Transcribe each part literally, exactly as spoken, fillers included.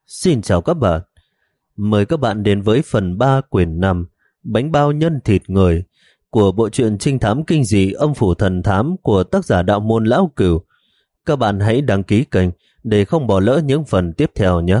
Xin chào các bạn. Mời các bạn đến với phần ba quyển năm Bánh bao nhân thịt người của bộ truyện trinh thám kinh dị Âm phủ thần thám của tác giả Đạo môn Lão Cửu. Các bạn hãy đăng ký kênh để không bỏ lỡ những phần tiếp theo nhé.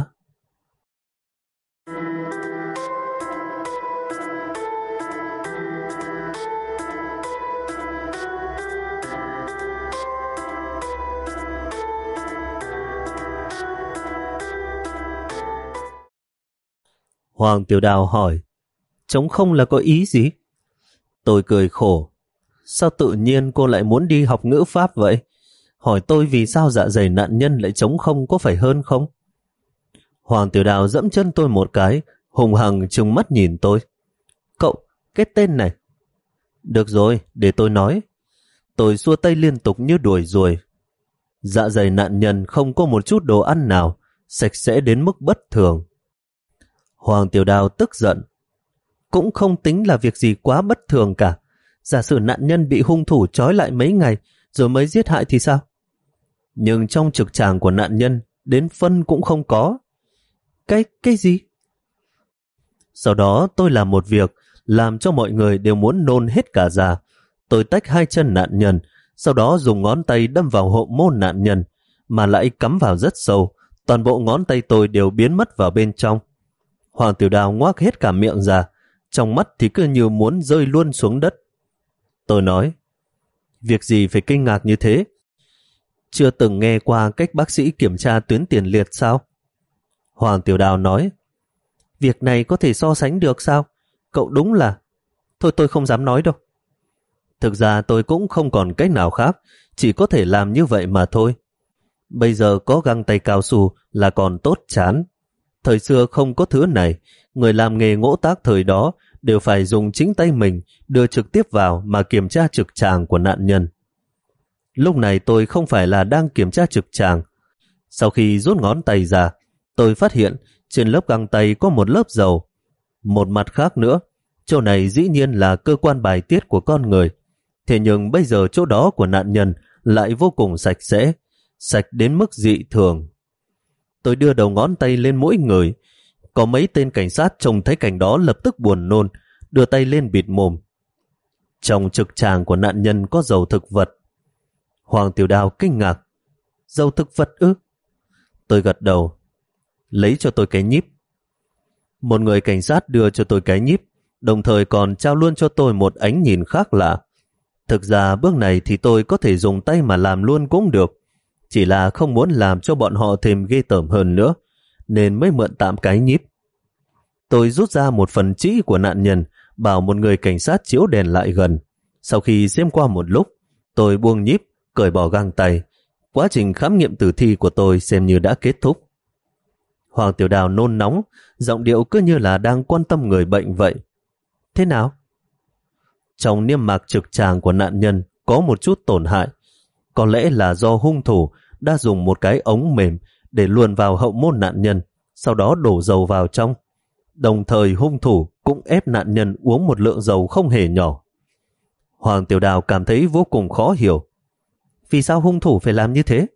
Hoàng Tiểu Đào hỏi, trống không là có ý gì? Tôi cười khổ. Sao tự nhiên cô lại muốn đi học ngữ pháp vậy? Hỏi tôi vì sao dạ dày nạn nhân lại trống không có phải hơn không? Hoàng Tiểu Đào dẫm chân tôi một cái, hùng hằng trừng mắt nhìn tôi. Cậu, cái tên này. Được rồi, để tôi nói. Tôi xua tay liên tục như đuổi ruồi. Dạ dày nạn nhân không có một chút đồ ăn nào, sạch sẽ đến mức bất thường. Hoàng Tiểu Đào tức giận. Cũng không tính là việc gì quá bất thường cả. Giả sử nạn nhân bị hung thủ trói lại mấy ngày rồi mới giết hại thì sao? Nhưng trong trực tràng của nạn nhân đến phân cũng không có. Cái, cái gì? Sau đó tôi làm một việc làm cho mọi người đều muốn nôn hết cả ra. Tôi tách hai chân nạn nhân, sau đó dùng ngón tay đâm vào hậu môn nạn nhân, mà lại cắm vào rất sâu. Toàn bộ ngón tay tôi đều biến mất vào bên trong. Hoàng Tiểu Đào ngoác hết cả miệng ra, trong mắt thì cứ như muốn rơi luôn xuống đất. Tôi nói, việc gì phải kinh ngạc như thế? Chưa từng nghe qua cách bác sĩ kiểm tra tuyến tiền liệt sao? Hoàng Tiểu Đào nói, việc này có thể so sánh được sao? Cậu đúng là... Thôi tôi không dám nói đâu. Thực ra tôi cũng không còn cách nào khác, chỉ có thể làm như vậy mà thôi. Bây giờ có găng tay cao su là còn tốt chán. Thời xưa không có thứ này, người làm nghề ngỗ tác thời đó đều phải dùng chính tay mình đưa trực tiếp vào mà kiểm tra trực tràng của nạn nhân. Lúc này tôi không phải là đang kiểm tra trực tràng. Sau khi rút ngón tay ra, tôi phát hiện trên lớp găng tay có một lớp dầu. Một mặt khác nữa, chỗ này dĩ nhiên là cơ quan bài tiết của con người. Thế nhưng bây giờ chỗ đó của nạn nhân lại vô cùng sạch sẽ, sạch đến mức dị thường. Tôi đưa đầu ngón tay lên mỗi người. Có mấy tên cảnh sát trông thấy cảnh đó lập tức buồn nôn, đưa tay lên bịt mồm. Trong trực tràng của nạn nhân có dầu thực vật. Hoàng Tiểu Đào kinh ngạc. Dầu thực vật ư? Tôi gật đầu. Lấy cho tôi cái nhíp. Một người cảnh sát đưa cho tôi cái nhíp, đồng thời còn trao luôn cho tôi một ánh nhìn khác lạ. Thực ra bước này thì tôi có thể dùng tay mà làm luôn cũng được. Chỉ là không muốn làm cho bọn họ thêm ghê tởm hơn nữa, nên mới mượn tạm cái nhíp. Tôi rút ra một phần trĩ của nạn nhân, bảo một người cảnh sát chiếu đèn lại gần. Sau khi xem qua một lúc, tôi buông nhíp, cởi bỏ găng tay. Quá trình khám nghiệm tử thi của tôi xem như đã kết thúc. Hoàng Tiểu Đào nôn nóng, giọng điệu cứ như là đang quan tâm người bệnh vậy. Thế nào? Trong niêm mạc trực tràng của nạn nhân có một chút tổn hại. Có lẽ là do hung thủ đã dùng một cái ống mềm để luồn vào hậu môn nạn nhân, sau đó đổ dầu vào trong. Đồng thời hung thủ cũng ép nạn nhân uống một lượng dầu không hề nhỏ. Hoàng Tiểu Đào cảm thấy vô cùng khó hiểu. Vì sao hung thủ phải làm như thế?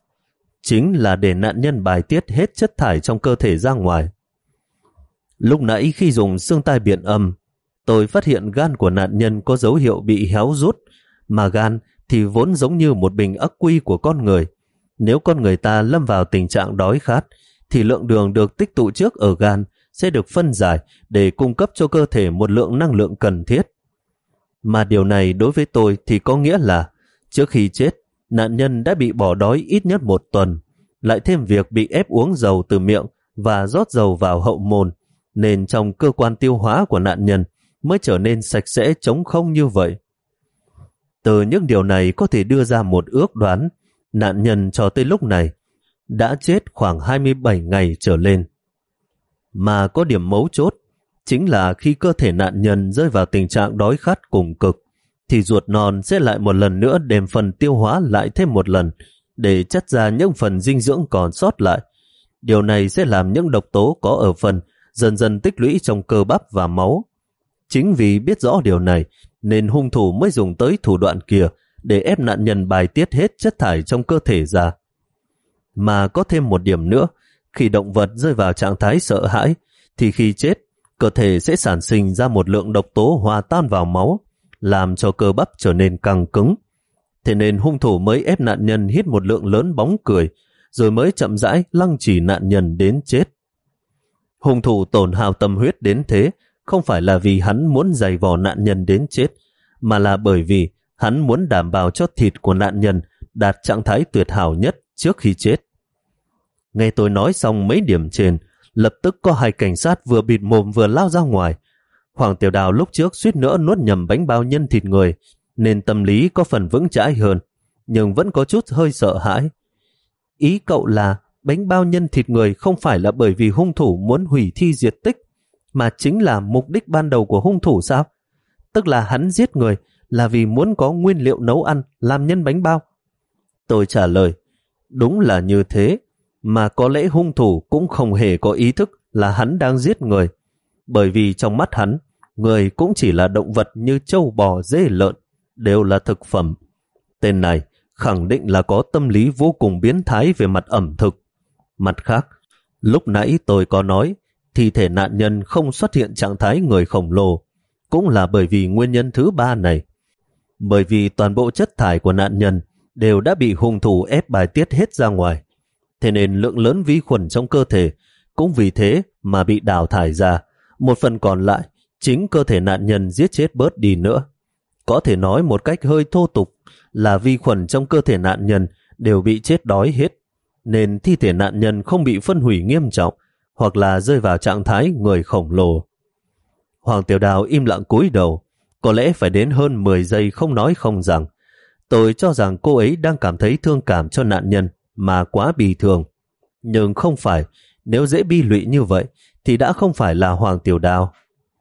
Chính là để nạn nhân bài tiết hết chất thải trong cơ thể ra ngoài. Lúc nãy khi dùng xương tai biện âm, tôi phát hiện gan của nạn nhân có dấu hiệu bị héo rút, mà gan thì vốn giống như một bình ắc quy của con người. Nếu con người ta lâm vào tình trạng đói khát, thì lượng đường được tích tụ trước ở gan sẽ được phân giải để cung cấp cho cơ thể một lượng năng lượng cần thiết. Mà điều này đối với tôi thì có nghĩa là trước khi chết, nạn nhân đã bị bỏ đói ít nhất một tuần, lại thêm việc bị ép uống dầu từ miệng và rót dầu vào hậu môn, nên trong cơ quan tiêu hóa của nạn nhân mới trở nên sạch sẽ trống không như vậy. Từ những điều này có thể đưa ra một ước đoán, nạn nhân cho tới lúc này đã chết khoảng hai mươi bảy ngày trở lên. Mà có điểm mấu chốt, chính là khi cơ thể nạn nhân rơi vào tình trạng đói khát cùng cực, thì ruột non sẽ lại một lần nữa đem phần tiêu hóa lại thêm một lần, để chất ra những phần dinh dưỡng còn sót lại. Điều này sẽ làm những độc tố có ở phần dần dần tích lũy trong cơ bắp và máu. Chính vì biết rõ điều này, nên hung thủ mới dùng tới thủ đoạn kia để ép nạn nhân bài tiết hết chất thải trong cơ thể ra. Mà có thêm một điểm nữa, Khi động vật rơi vào trạng thái sợ hãi, thì khi chết, cơ thể sẽ sản sinh ra một lượng độc tố hòa tan vào máu, làm cho cơ bắp trở nên căng cứng. Thế nên hung thủ mới ép nạn nhân hít một lượng lớn bóng cười, rồi mới chậm rãi lăng trì nạn nhân đến chết. Hung thủ tổn hao tâm huyết đến thế, không phải là vì hắn muốn giày vò nạn nhân đến chết, mà là bởi vì hắn muốn đảm bảo cho thịt của nạn nhân đạt trạng thái tuyệt hảo nhất trước khi chết. Nghe tôi nói xong mấy điểm trên, lập tức có hai cảnh sát vừa bịt mồm vừa lao ra ngoài. Hoàng Tiểu Đào lúc trước suýt nữa nuốt nhầm bánh bao nhân thịt người, nên tâm lý có phần vững chãi hơn, nhưng vẫn có chút hơi sợ hãi. Ý cậu là bánh bao nhân thịt người không phải là bởi vì hung thủ muốn hủy thi diệt tích, mà chính là mục đích ban đầu của hung thủ sao? Tức là hắn giết người là vì muốn có nguyên liệu nấu ăn làm nhân bánh bao. Tôi trả lời, đúng là như thế, mà có lẽ hung thủ cũng không hề có ý thức là hắn đang giết người, bởi vì trong mắt hắn, người cũng chỉ là động vật như trâu bò dê lợn, đều là thực phẩm. Tên này khẳng định là có tâm lý vô cùng biến thái về mặt ẩm thực. Mặt khác, lúc nãy tôi có nói thi thể nạn nhân không xuất hiện trạng thái người khổng lồ, cũng là bởi vì nguyên nhân thứ ba này. Bởi vì toàn bộ chất thải của nạn nhân đều đã bị hung thủ ép bài tiết hết ra ngoài, thế nên lượng lớn vi khuẩn trong cơ thể cũng vì thế mà bị đào thải ra. Một phần còn lại, chính cơ thể nạn nhân giết chết bớt đi nữa. Có thể nói một cách hơi thô tục là vi khuẩn trong cơ thể nạn nhân đều bị chết đói hết, nên thi thể nạn nhân không bị phân hủy nghiêm trọng hoặc là rơi vào trạng thái người khổng lồ. Hoàng Tiểu Đào im lặng cúi đầu, có lẽ phải đến hơn mười giây không nói không rằng. Tôi cho rằng cô ấy đang cảm thấy thương cảm cho nạn nhân mà quá bi thường. Nhưng không phải, nếu dễ bi lụy như vậy thì đã không phải là Hoàng Tiểu Đào.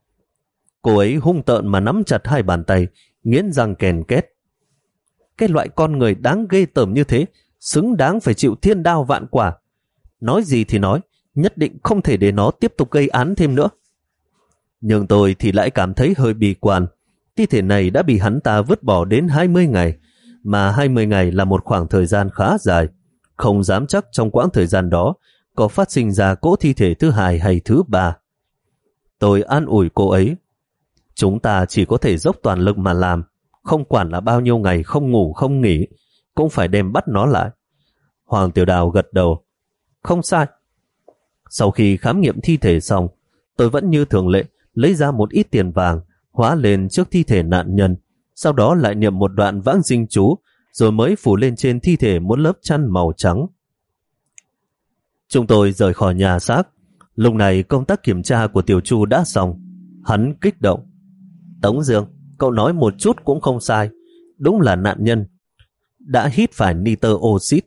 Cô ấy hung tợn mà nắm chặt hai bàn tay, nghiến răng kèn két. Cái loại con người đáng ghê tởm như thế, xứng đáng phải chịu thiên đao vạn quả. Nói gì thì nói, nhất định không thể để nó tiếp tục gây án thêm nữa. Nhưng tôi thì lại cảm thấy hơi bi quan. Thi thể này đã bị hắn ta vứt bỏ đến hai mươi ngày, mà hai mươi ngày là một khoảng thời gian khá dài. Không dám chắc trong quãng thời gian đó có phát sinh ra cỗ thi thể thứ hai hay thứ ba. Tôi an ủi cô ấy. Chúng ta chỉ có thể dốc toàn lực mà làm, không quản là bao nhiêu ngày không ngủ không nghỉ, cũng phải đem bắt nó lại. Hoàng Tiểu Đào gật đầu. Không sai. Sau khi khám nghiệm thi thể xong, tôi vẫn như thường lệ lấy ra một ít tiền vàng, hóa lên trước thi thể nạn nhân, sau đó lại niệm một đoạn vãng sinh chú, rồi mới phủ lên trên thi thể một lớp chăn màu trắng. Chúng tôi rời khỏi nhà xác. Lúc này công tác kiểm tra của Tiểu Chu đã xong. Hắn kích động. Tống Dương, cậu nói một chút cũng không sai. Đúng là nạn nhân đã hít phải nitơ oxit.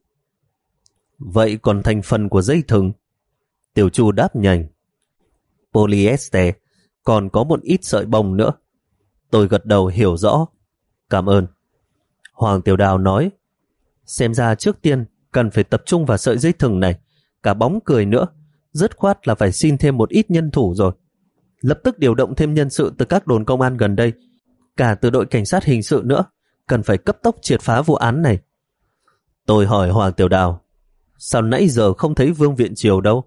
Vậy còn thành phần của dây thừng? Tiểu Chu đáp nhanh. Polyester, còn có một ít sợi bông nữa. Tôi gật đầu hiểu rõ. Cảm ơn. Hoàng Tiểu Đào nói, xem ra trước tiên cần phải tập trung vào sợi dây thừng này, cả bóng cười nữa. Dứt khoát là phải xin thêm một ít nhân thủ rồi. Lập tức điều động thêm nhân sự từ các đồn công an gần đây, cả từ đội cảnh sát hình sự nữa. Cần phải cấp tốc triệt phá vụ án này. Tôi hỏi Hoàng Tiểu Đào, sao nãy giờ không thấy Vương Viện Triều đâu?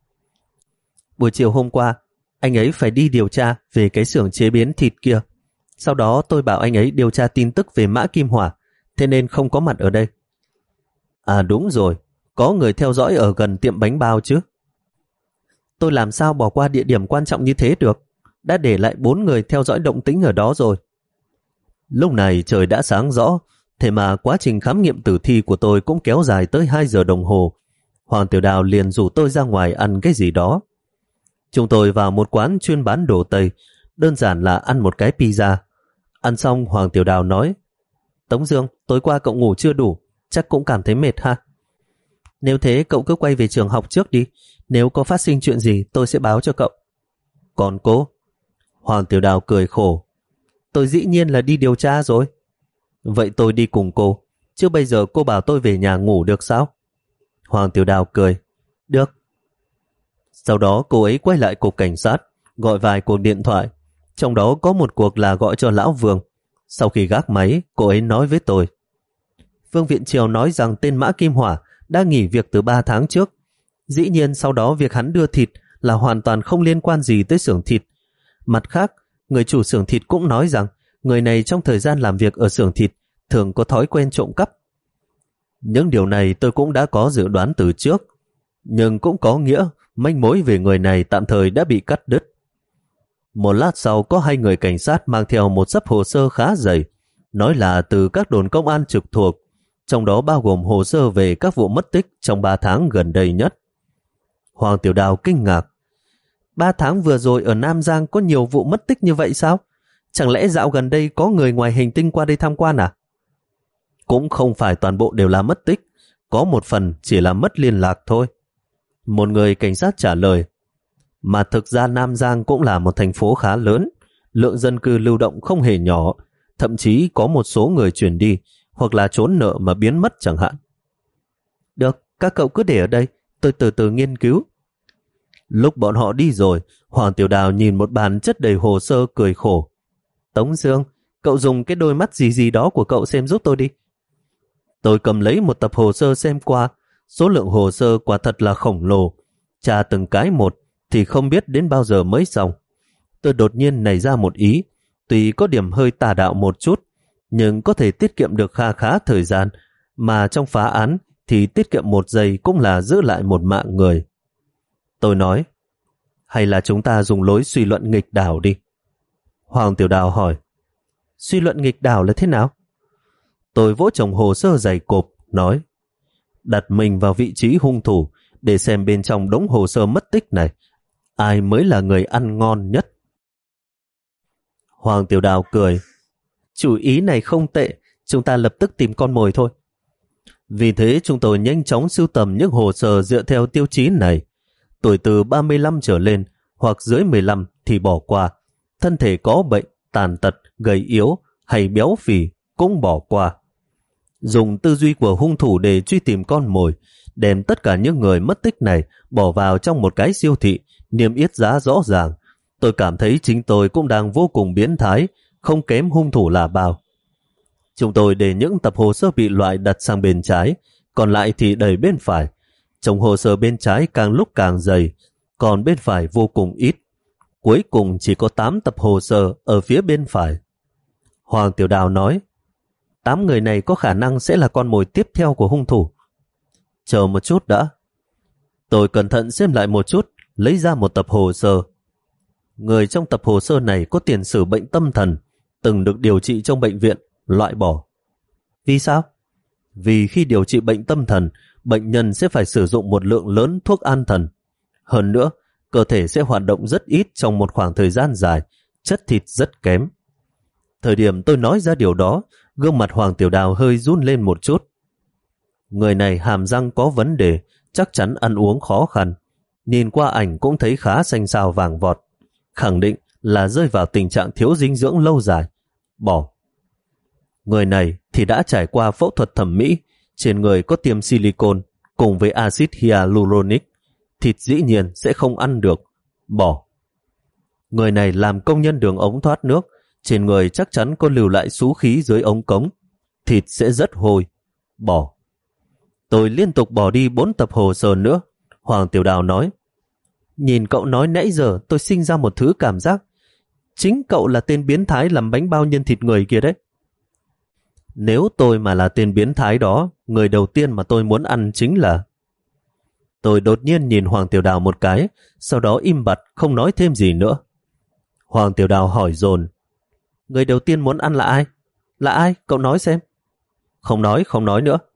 Buổi chiều hôm qua, anh ấy phải đi điều tra về cái xưởng chế biến thịt kia. Sau đó tôi bảo anh ấy điều tra tin tức về Mã Kim Hỏa, thế nên không có mặt ở đây. À đúng rồi, có người theo dõi ở gần tiệm bánh bao chứ. Tôi làm sao bỏ qua địa điểm quan trọng như thế được, đã để lại bốn người theo dõi động tĩnh ở đó rồi. Lúc này trời đã sáng rõ, thế mà quá trình khám nghiệm tử thi của tôi cũng kéo dài tới hai giờ đồng hồ. Hoàng Tiểu Đào liền rủ tôi ra ngoài ăn cái gì đó. Chúng tôi vào một quán chuyên bán đồ Tây, đơn giản là ăn một cái pizza. Ăn xong Hoàng Tiểu Đào nói, Tống Dương, tối qua cậu ngủ chưa đủ, chắc cũng cảm thấy mệt ha. Nếu thế cậu cứ quay về trường học trước đi, nếu có phát sinh chuyện gì tôi sẽ báo cho cậu. Còn cô? Hoàng Tiểu Đào cười khổ. Tôi dĩ nhiên là đi điều tra rồi. Vậy tôi đi cùng cô, chứ bây giờ cô bảo tôi về nhà ngủ được sao? Hoàng Tiểu Đào cười. Được. Sau đó cô ấy quay lại cục cảnh sát, gọi vài cuộc điện thoại. Trong đó có một cuộc là gọi cho Lão Vương. Sau khi gác máy, cô ấy nói với tôi, Vương Viện Triều nói rằng tên Mã Kim Hỏa đã nghỉ việc từ ba tháng trước. Dĩ nhiên sau đó việc hắn đưa thịt là hoàn toàn không liên quan gì tới xưởng thịt. Mặt khác, người chủ xưởng thịt cũng nói rằng người này trong thời gian làm việc ở xưởng thịt thường có thói quen trộm cắp. Những điều này tôi cũng đã có dự đoán từ trước, nhưng cũng có nghĩa manh mối về người này tạm thời đã bị cắt đứt. Một lát sau có hai người cảnh sát mang theo một xấp hồ sơ khá dày, nói là từ các đồn công an trực thuộc, trong đó bao gồm hồ sơ về các vụ mất tích trong ba tháng gần đây nhất. Hoàng Tiểu Đào kinh ngạc. Ba tháng vừa rồi ở Nam Giang có nhiều vụ mất tích như vậy sao? Chẳng lẽ dạo gần đây có người ngoài hành tinh qua đây tham quan à? Cũng không phải toàn bộ đều là mất tích, có một phần chỉ là mất liên lạc thôi. Một người cảnh sát trả lời. Mà thực ra Nam Giang cũng là một thành phố khá lớn, lượng dân cư lưu động không hề nhỏ, thậm chí có một số người chuyển đi hoặc là trốn nợ mà biến mất chẳng hạn. Được, các cậu cứ để ở đây, tôi từ từ nghiên cứu. Lúc bọn họ đi rồi, Hoàng Tiểu Đào nhìn một bàn chất đầy hồ sơ cười khổ. Tống Dương, cậu dùng cái đôi mắt gì gì đó của cậu xem giúp tôi đi. Tôi cầm lấy một tập hồ sơ xem qua, số lượng hồ sơ quả thật là khổng lồ, tra từng cái một thì không biết đến bao giờ mới xong. Tôi đột nhiên nảy ra một ý, tuy có điểm hơi tà đạo một chút, nhưng có thể tiết kiệm được kha khá thời gian, mà trong phá án thì tiết kiệm một giây cũng là giữ lại một mạng người. Tôi nói, hay là chúng ta dùng lối suy luận nghịch đảo đi. Hoàng Tiểu Đào hỏi, suy luận nghịch đảo là thế nào? Tôi vỗ chồng hồ sơ dày cộp, nói, đặt mình vào vị trí hung thủ để xem bên trong đống hồ sơ mất tích này, ai mới là người ăn ngon nhất. Hoàng Tiểu Đào cười, chủ ý này không tệ, chúng ta lập tức tìm con mồi thôi. Vì thế chúng tôi nhanh chóng sưu tầm những hồ sơ dựa theo tiêu chí này. Tuổi từ ba mươi lăm trở lên hoặc dưới mười lăm thì bỏ qua, thân thể có bệnh, tàn tật, gầy yếu hay béo phì cũng bỏ qua. Dùng tư duy của hung thủ để truy tìm con mồi, đem tất cả những người mất tích này bỏ vào trong một cái siêu thị, niêm yết giá rõ ràng. Tôi cảm thấy chính tôi cũng đang vô cùng biến thái, không kém hung thủ là bao. Chúng tôi để những tập hồ sơ bị loại đặt sang bên trái, còn lại thì đẩy bên phải. Trong hồ sơ bên trái càng lúc càng dày, còn bên phải vô cùng ít. Cuối cùng chỉ có tám tập hồ sơ ở phía bên phải. Hoàng Tiểu Đào nói, tám người này có khả năng sẽ là con mồi tiếp theo của hung thủ. Chờ một chút đã. Tôi cẩn thận xem lại một chút, lấy ra một tập hồ sơ. Người trong tập hồ sơ này có tiền sử bệnh tâm thần, từng được điều trị trong bệnh viện, loại bỏ. Vì sao? Vì khi điều trị bệnh tâm thần, bệnh nhân sẽ phải sử dụng một lượng lớn thuốc an thần. Hơn nữa, cơ thể sẽ hoạt động rất ít trong một khoảng thời gian dài, chất thịt rất kém. Thời điểm tôi nói ra điều đó, gương mặt Hoàng Tiểu Đào hơi run lên một chút. Người này hàm răng có vấn đề, chắc chắn ăn uống khó khăn. Nhìn qua ảnh cũng thấy khá xanh xao vàng vọt. Khẳng định là rơi vào tình trạng thiếu dinh dưỡng lâu dài. Bỏ. Người này thì đã trải qua phẫu thuật thẩm mỹ, trên người có tiêm silicone cùng với axit hyaluronic. Thịt dĩ nhiên sẽ không ăn được. Bỏ. Người này làm công nhân đường ống thoát nước, trên người chắc chắn có lưu lại xú khí dưới ống cống. Thịt sẽ rất hôi. Bỏ. Tôi liên tục bỏ đi bốn tập hồ sơ nữa. Hoàng Tiểu Đào nói, nhìn cậu nói nãy giờ tôi sinh ra một thứ cảm giác. Chính cậu là tên biến thái làm bánh bao nhân thịt người kia đấy. Nếu tôi mà là tên biến thái đó, người đầu tiên mà tôi muốn ăn chính là... Tôi đột nhiên nhìn Hoàng Tiểu Đào một cái, sau đó im bặt không nói thêm gì nữa. Hoàng Tiểu Đào hỏi dồn, người đầu tiên muốn ăn là ai? Là ai? Cậu nói xem. Không nói, không nói nữa.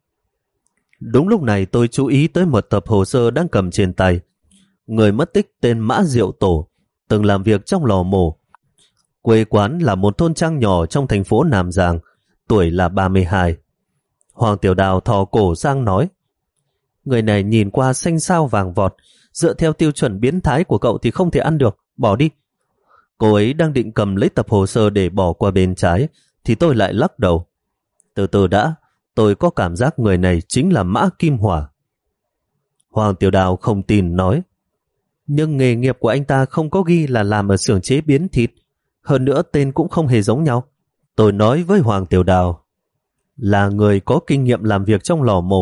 Đúng lúc này tôi chú ý tới một tập hồ sơ đang cầm trên tay. Người mất tích tên Mã Diệu Tổ, từng làm việc trong lò mổ. Quê quán là một thôn trang nhỏ trong thành phố Nam Giang, tuổi là ba mươi hai. Hoàng Tiểu Đào thò cổ sang nói, người này nhìn qua xanh xao vàng vọt, dựa theo tiêu chuẩn biến thái của cậu thì không thể ăn được, bỏ đi. Cô ấy đang định cầm lấy tập hồ sơ để bỏ qua bên trái, thì tôi lại lắc đầu. Từ từ đã, tôi có cảm giác người này chính là Mã Kim Hỏa. Hoàng Tiểu Đào không tin nói, nhưng nghề nghiệp của anh ta không có ghi là làm ở xưởng chế biến thịt, hơn nữa tên cũng không hề giống nhau. Tôi nói với Hoàng Tiểu Đào, là người có kinh nghiệm làm việc trong lò mổ,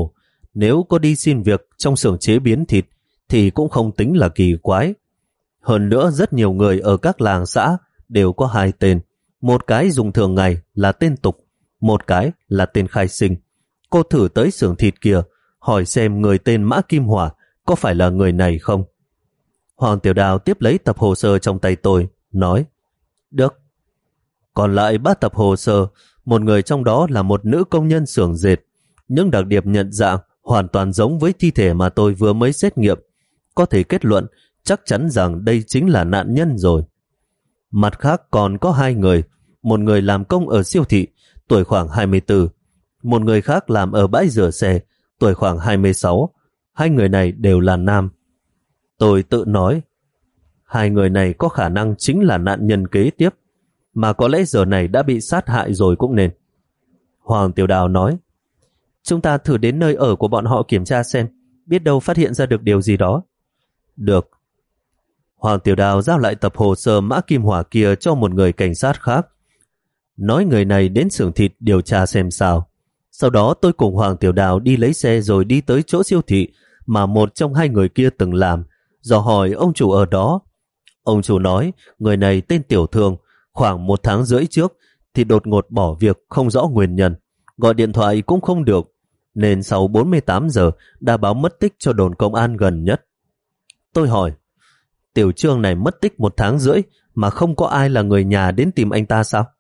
Nếu có đi xin việc trong xưởng chế biến thịt thì cũng không tính là kỳ quái. Hơn nữa rất nhiều người ở các làng xã đều có hai tên. Một cái dùng thường ngày là tên tục, một cái là tên khai sinh. Cô thử tới xưởng thịt kia, hỏi xem người tên Mã Kim Hỏa có phải là người này không. Hoàng Tiểu Đào tiếp lấy tập hồ sơ trong tay tôi, nói, được. Còn lại ba tập hồ sơ, một người trong đó là một nữ công nhân xưởng dệt. Những đặc điểm nhận dạng hoàn toàn giống với thi thể mà tôi vừa mới xét nghiệm. Có thể kết luận chắc chắn rằng đây chính là nạn nhân rồi. Mặt khác còn có hai người, một người làm công ở siêu thị, tuổi khoảng hai mươi tư, một người khác làm ở bãi rửa xe, tuổi khoảng hai mươi sáu. Hai người này đều là nam. Tôi tự nói, hai người này có khả năng chính là nạn nhân kế tiếp, mà có lẽ giờ này đã bị sát hại rồi cũng nên. Hoàng Tiểu Đào nói, chúng ta thử đến nơi ở của bọn họ kiểm tra xem, biết đâu phát hiện ra được điều gì đó. Được. Hoàng Tiểu Đào giao lại tập hồ sơ Mã Kim Hỏa kia cho một người cảnh sát khác, nói người này đến xưởng thịt điều tra xem sao. Sau đó tôi cùng Hoàng Tiểu Đào đi lấy xe rồi đi tới chỗ siêu thị mà một trong hai người kia từng làm, dò hỏi ông chủ ở đó. Ông chủ nói người này tên Tiểu Thương, khoảng một tháng rưỡi trước thì đột ngột bỏ việc không rõ nguyên nhân, gọi điện thoại cũng không được, nên sau bốn mươi tám giờ đã báo mất tích cho đồn công an gần nhất. Tôi hỏi, Tiểu Trương này mất tích một tháng rưỡi mà không có ai là người nhà đến tìm anh ta sao?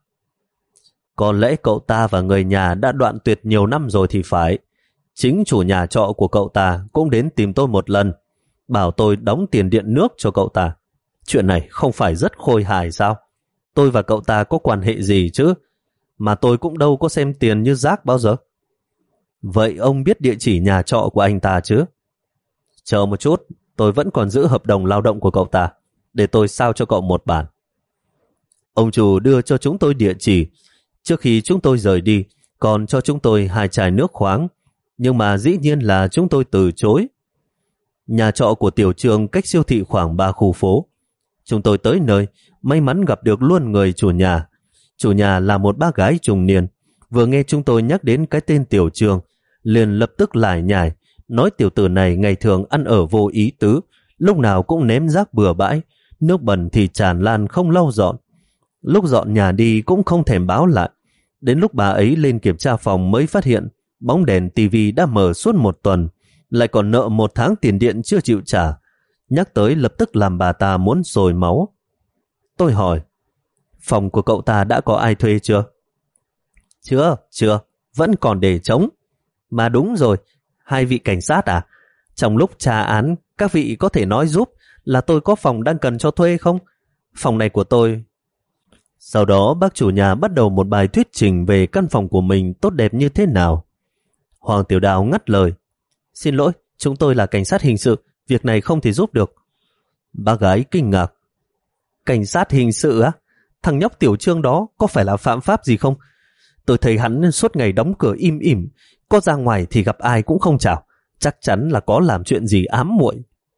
Có lẽ cậu ta và người nhà đã đoạn tuyệt nhiều năm rồi thì phải. Chính chủ nhà trọ của cậu ta cũng đến tìm tôi một lần, bảo tôi đóng tiền điện nước cho cậu ta. Chuyện này không phải rất khôi hài sao? Tôi và cậu ta có quan hệ gì chứ? Mà tôi cũng đâu có xem tiền như rác bao giờ. Vậy ông biết địa chỉ nhà trọ của anh ta chứ? Chờ một chút, tôi vẫn còn giữ hợp đồng lao động của cậu ta, để tôi sao cho cậu một bản. Ông chủ đưa cho chúng tôi địa chỉ. Trước khi chúng tôi rời đi, còn cho chúng tôi hai chai nước khoáng, nhưng mà dĩ nhiên là chúng tôi từ chối. Nhà trọ của Tiểu Trương cách siêu thị khoảng ba khu phố. Chúng tôi tới nơi, may mắn gặp được luôn người chủ nhà. Chủ nhà là một bác gái trung niên, vừa nghe chúng tôi nhắc đến cái tên Tiểu Trương, liền lập tức lải nhải, nói tiểu tử này ngày thường ăn ở vô ý tứ, lúc nào cũng ném rác bừa bãi, nước bẩn thì tràn lan không lau dọn. Lúc dọn nhà đi cũng không thèm báo lại. Đến lúc bà ấy lên kiểm tra phòng mới phát hiện bóng đèn tivi đã mở suốt một tuần, lại còn nợ một tháng tiền điện chưa chịu trả. Nhắc tới lập tức làm bà ta muốn sôi máu. Tôi hỏi, phòng của cậu ta đã có ai thuê chưa? Chưa, chưa, vẫn còn để trống. Mà đúng rồi, hai vị cảnh sát à? Trong lúc tra án, các vị có thể nói giúp là tôi có phòng đang cần cho thuê không? Phòng này của tôi. Sau đó bác chủ nhà bắt đầu một bài thuyết trình về căn phòng của mình tốt đẹp như thế nào. Hoàng Tiểu Đào ngắt lời, xin lỗi, chúng tôi là cảnh sát hình sự, việc này không thể giúp được. Bác gái kinh ngạc, cảnh sát hình sự á? Thằng nhóc Tiểu Trương đó có phải là phạm pháp gì không? Tôi thấy hắn suốt ngày đóng cửa im ỉm, có ra ngoài thì gặp ai cũng không chào, chắc chắn là có làm chuyện gì ám muội.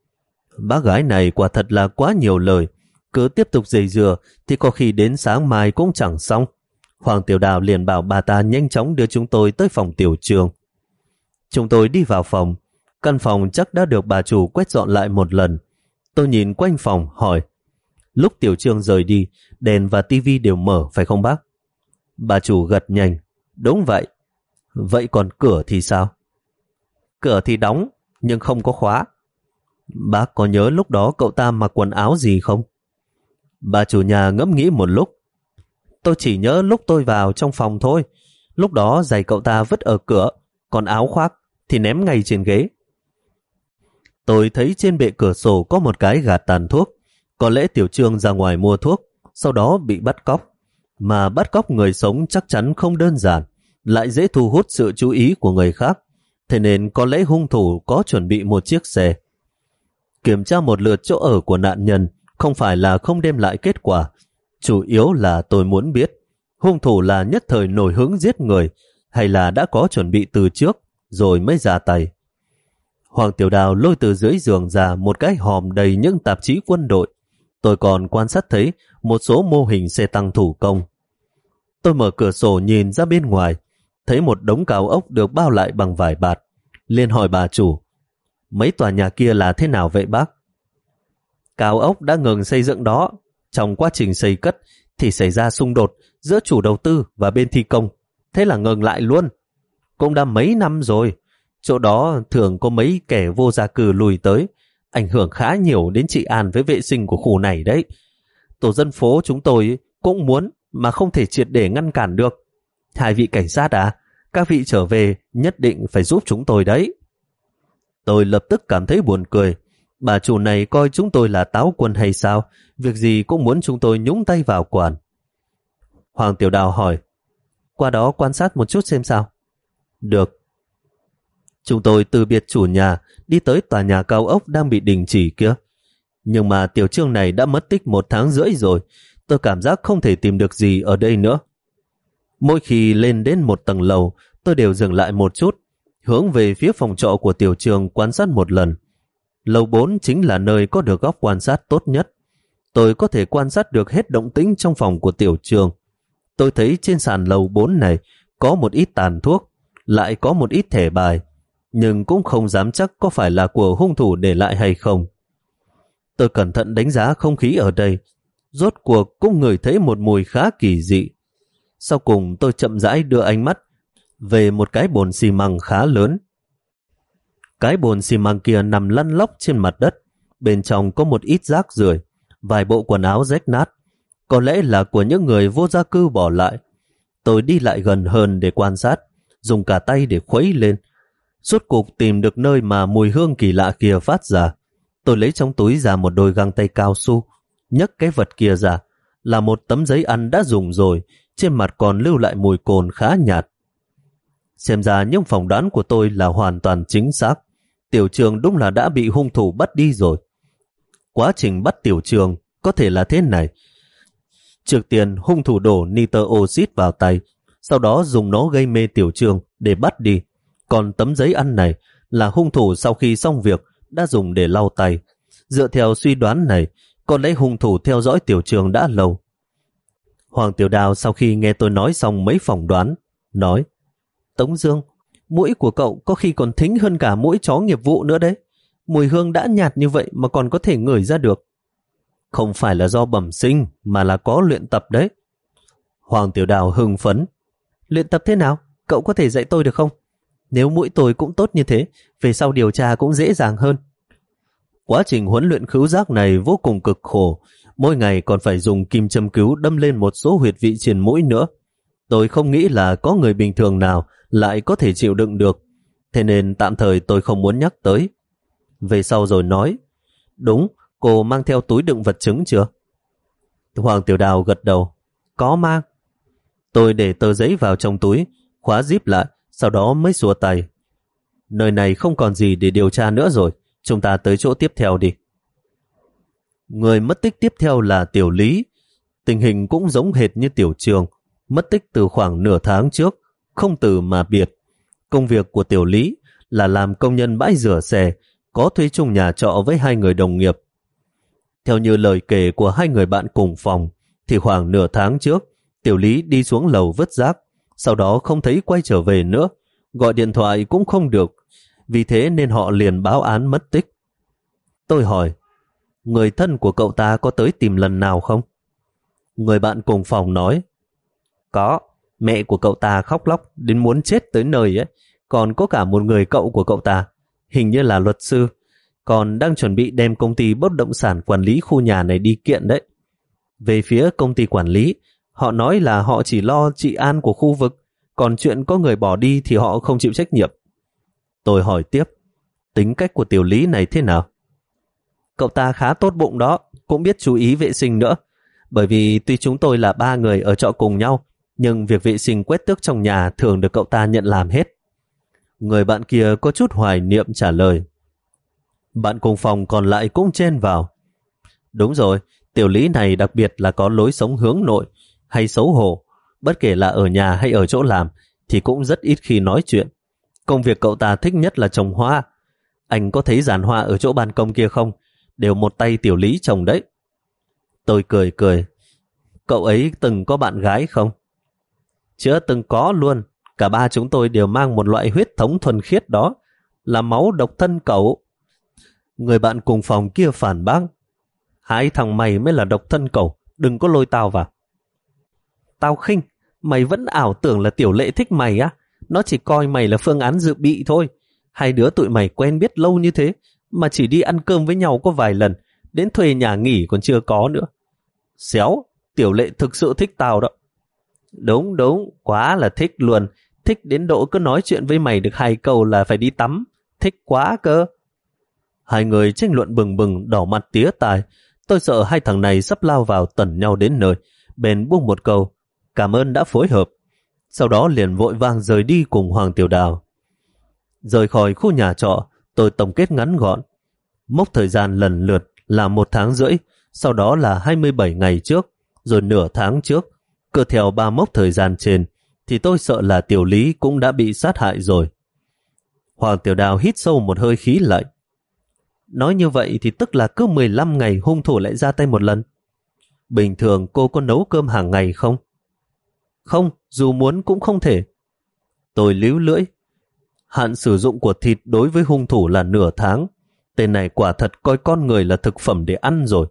Bác gái này quả thật là quá nhiều lời, cứ tiếp tục giày dừa thì có khi đến sáng mai cũng chẳng xong. Hoàng Tiểu Đào liền bảo bà ta nhanh chóng đưa chúng tôi tới phòng Tiểu Trương. Chúng tôi đi vào phòng, căn phòng chắc đã được bà chủ quét dọn lại một lần. Tôi nhìn quanh phòng hỏi, lúc Tiểu Trương rời đi, đèn và tivi đều mở phải không bác? Bà chủ gật nhanh, đúng vậy. Vậy còn cửa thì sao? Cửa thì đóng, nhưng không có khóa. Bác có nhớ lúc đó cậu ta mặc quần áo gì không? Bà chủ nhà ngẫm nghĩ một lúc. Tôi chỉ nhớ lúc tôi vào trong phòng thôi. Lúc đó giày cậu ta vứt ở cửa, còn áo khoác thì ném ngay trên ghế. Tôi thấy trên bệ cửa sổ có một cái gạt tàn thuốc. Có lẽ Tiểu Trương ra ngoài mua thuốc, sau đó bị bắt cóc. Mà bắt cóc người sống chắc chắn không đơn giản, lại dễ thu hút sự chú ý của người khác. Thế nên có lẽ hung thủ có chuẩn bị một chiếc xe. Kiểm tra một lượt chỗ ở của nạn nhân không phải là không đem lại kết quả. Chủ yếu là tôi muốn biết hung thủ là nhất thời nổi hứng giết người hay là đã có chuẩn bị từ trước rồi mới ra tay. Hoàng Tiểu Đào lôi từ dưới giường ra một cái hòm đầy những tạp chí quân đội. Tôi còn quan sát thấy một số mô hình xe tăng thủ công. Tôi mở cửa sổ nhìn ra bên ngoài, thấy một đống cao ốc được bao lại bằng vải bạt. liền hỏi bà chủ, mấy tòa nhà kia là thế nào vậy bác? Cao ốc đã ngừng xây dựng đó. Trong quá trình xây cất thì xảy ra xung đột giữa chủ đầu tư và bên thi công. Thế là ngừng lại luôn. Cũng đã mấy năm rồi. Chỗ đó thường có mấy kẻ vô gia cư lùi tới, ảnh hưởng khá nhiều đến trị an với vệ sinh của khu này đấy. Tổ dân phố chúng tôi cũng muốn mà không thể triệt để ngăn cản được. Hai vị cảnh sát à, các vị trở về nhất định phải giúp chúng tôi đấy. Tôi lập tức cảm thấy buồn cười. Bà chủ này coi chúng tôi là táo quân hay sao? Việc gì cũng muốn chúng tôi nhúng tay vào quản. Hoàng Tiểu Đào hỏi, qua đó quan sát một chút xem sao. Được. Chúng tôi từ biệt chủ nhà đi tới tòa nhà cao ốc đang bị đình chỉ kia. Nhưng mà Tiểu Trương này đã mất tích một tháng rưỡi rồi. Tôi cảm giác không thể tìm được gì ở đây nữa. Mỗi khi lên đến một tầng lầu, tôi đều dừng lại một chút, hướng về phía phòng trọ của Tiểu Trương quan sát một lần. Lầu bốn chính là nơi có được góc quan sát tốt nhất. Tôi có thể quan sát được hết động tĩnh trong phòng của Tiểu Trương. Tôi thấy trên sàn lầu bốn này có một ít tàn thuốc, lại có một ít thẻ bài, nhưng cũng không dám chắc có phải là của hung thủ để lại hay không. Tôi cẩn thận đánh giá không khí ở đây, rốt cuộc cũng ngửi thấy một mùi khá kỳ dị. Sau cùng tôi chậm rãi đưa ánh mắt về một cái bồn xi măng khá lớn. Cái bồn xi măng kia nằm lăn lóc trên mặt đất, bên trong có một ít rác rưởi, vài bộ quần áo rách nát, có lẽ là của những người vô gia cư bỏ lại. Tôi đi lại gần hơn để quan sát, dùng cả tay để khuấy lên. Rốt cuộc tìm được nơi mà mùi hương kỳ lạ kia phát ra. Tôi lấy trong túi ra một đôi găng tay cao su, nhấc cái vật kia ra, là một tấm giấy ăn đã dùng rồi, trên mặt còn lưu lại mùi cồn khá nhạt. Xem ra những phỏng đoán của tôi là hoàn toàn chính xác. Tiểu Trương đúng là đã bị hung thủ bắt đi rồi. Quá trình bắt Tiểu Trương có thể là thế này. Trước tiên hung thủ đổ nitơ oxit vào tay, sau đó dùng nó gây mê Tiểu Trương để bắt đi. Còn tấm giấy ăn này là hung thủ sau khi xong việc đã dùng để lau tay. Dựa theo suy đoán này, có lẽ hung thủ theo dõi Tiểu Trương đã lâu. Hoàng Tiểu Đào sau khi nghe tôi nói xong mấy phỏng đoán, nói, Tống Dương, mũi của cậu có khi còn thính hơn cả mũi chó nghiệp vụ nữa đấy. Mùi hương đã nhạt như vậy mà còn có thể ngửi ra được. Không phải là do bẩm sinh mà là có luyện tập đấy. Hoàng Tiểu Đào hưng phấn. Luyện tập thế nào? Cậu có thể dạy tôi được không? Nếu mũi tôi cũng tốt như thế, về sau điều tra cũng dễ dàng hơn. Quá trình huấn luyện khứu giác này vô cùng cực khổ. Mỗi ngày còn phải dùng kim châm cứu đâm lên một số huyệt vị trên mũi nữa. Tôi không nghĩ là có người bình thường nào lại có thể chịu đựng được. Thế nên tạm thời tôi không muốn nhắc tới. Về sau rồi nói, đúng, cô mang theo túi đựng vật chứng chưa? Hoàng Tiểu Đào gật đầu, có mang. Tôi để tờ giấy vào trong túi, khóa zip lại, sau đó mới xua tay. Nơi này không còn gì để điều tra nữa rồi, chúng ta tới chỗ tiếp theo đi. Người mất tích tiếp theo là Tiểu Lý. Tình hình cũng giống hệt như Tiểu Trương, mất tích từ khoảng nửa tháng trước, không từ mà biệt. Công việc của Tiểu Lý là làm công nhân bãi rửa xe, có thuê chung nhà trọ với hai người đồng nghiệp. Theo như lời kể của hai người bạn cùng phòng, thì khoảng nửa tháng trước, Tiểu Lý đi xuống lầu vứt rác, sau đó không thấy quay trở về nữa, gọi điện thoại cũng không được, vì thế nên họ liền báo án mất tích. Tôi hỏi, người thân của cậu ta có tới tìm lần nào không? Người bạn cùng phòng nói, có, mẹ của cậu ta khóc lóc đến muốn chết tới nơi ấy, còn có cả một người cậu của cậu ta, hình như là luật sư, còn đang chuẩn bị đem công ty bất động sản quản lý khu nhà này đi kiện đấy. Về phía công ty quản lý, họ nói là họ chỉ lo trị an của khu vực, còn chuyện có người bỏ đi thì họ không chịu trách nhiệm. Tôi hỏi tiếp, tính cách của Tiểu Lý này thế nào? Cậu ta khá tốt bụng đó, cũng biết chú ý vệ sinh nữa. Bởi vì tuy chúng tôi là ba người ở trọ cùng nhau, nhưng việc vệ sinh quét tước trong nhà thường được cậu ta nhận làm hết. Người bạn kia có chút hoài niệm trả lời. Bạn cùng phòng còn lại cũng chen vào. Đúng rồi, Tiểu Lý này đặc biệt là có lối sống hướng nội, hay xấu hổ. Bất kể là ở nhà hay ở chỗ làm thì cũng rất ít khi nói chuyện. Công việc cậu ta thích nhất là trồng hoa. Anh có thấy giàn hoa ở chỗ ban công kia không? Đều một tay Tiểu Lý trồng đấy. Tôi cười cười. Cậu ấy từng có bạn gái không? Chưa từng có luôn. Cả ba chúng tôi đều mang một loại huyết thống thuần khiết đó. là máu độc thân cậu. Người bạn cùng phòng kia phản bác. Hai thằng mày mới là độc thân cậu, đừng có lôi tao vào. Tao khinh, mày vẫn ảo tưởng là Tiểu Lệ thích mày á. Nó chỉ coi mày là phương án dự bị thôi. Hai đứa tụi mày quen biết lâu như thế mà chỉ đi ăn cơm với nhau có vài lần, đến thuê nhà nghỉ còn chưa có nữa. Xéo, Tiểu Lệ thực sự thích tao đó. Đúng đúng, quá là thích luôn. Thích đến độ cứ nói chuyện với mày được hai câu là phải đi tắm. Thích quá cơ. Hai người tranh luận bừng bừng, đỏ mặt tía tai. Tôi sợ hai thằng này sắp lao vào tẩn nhau đến nơi. Bèn buông một câu, cảm ơn đã phối hợp. Sau đó liền vội vàng rời đi cùng Hoàng Tiểu Đào. Rời khỏi khu nhà trọ, tôi tổng kết ngắn gọn. Mốc thời gian lần lượt là một tháng rưỡi, sau đó là hai mươi bảy ngày trước, rồi nửa tháng trước. Cứ theo ba mốc thời gian trên, thì tôi sợ là Tiểu Lý cũng đã bị sát hại rồi. Hoàng Tiểu Đào hít sâu một hơi khí lạnh. Nói như vậy thì tức là cứ mười lăm ngày hung thủ lại ra tay một lần. Bình thường cô có nấu cơm hàng ngày không? Không, dù muốn cũng không thể. Tôi líu lưỡi. Hạn sử dụng của thịt đối với hung thủ là nửa tháng. Tên này quả thật coi con người là thực phẩm để ăn rồi.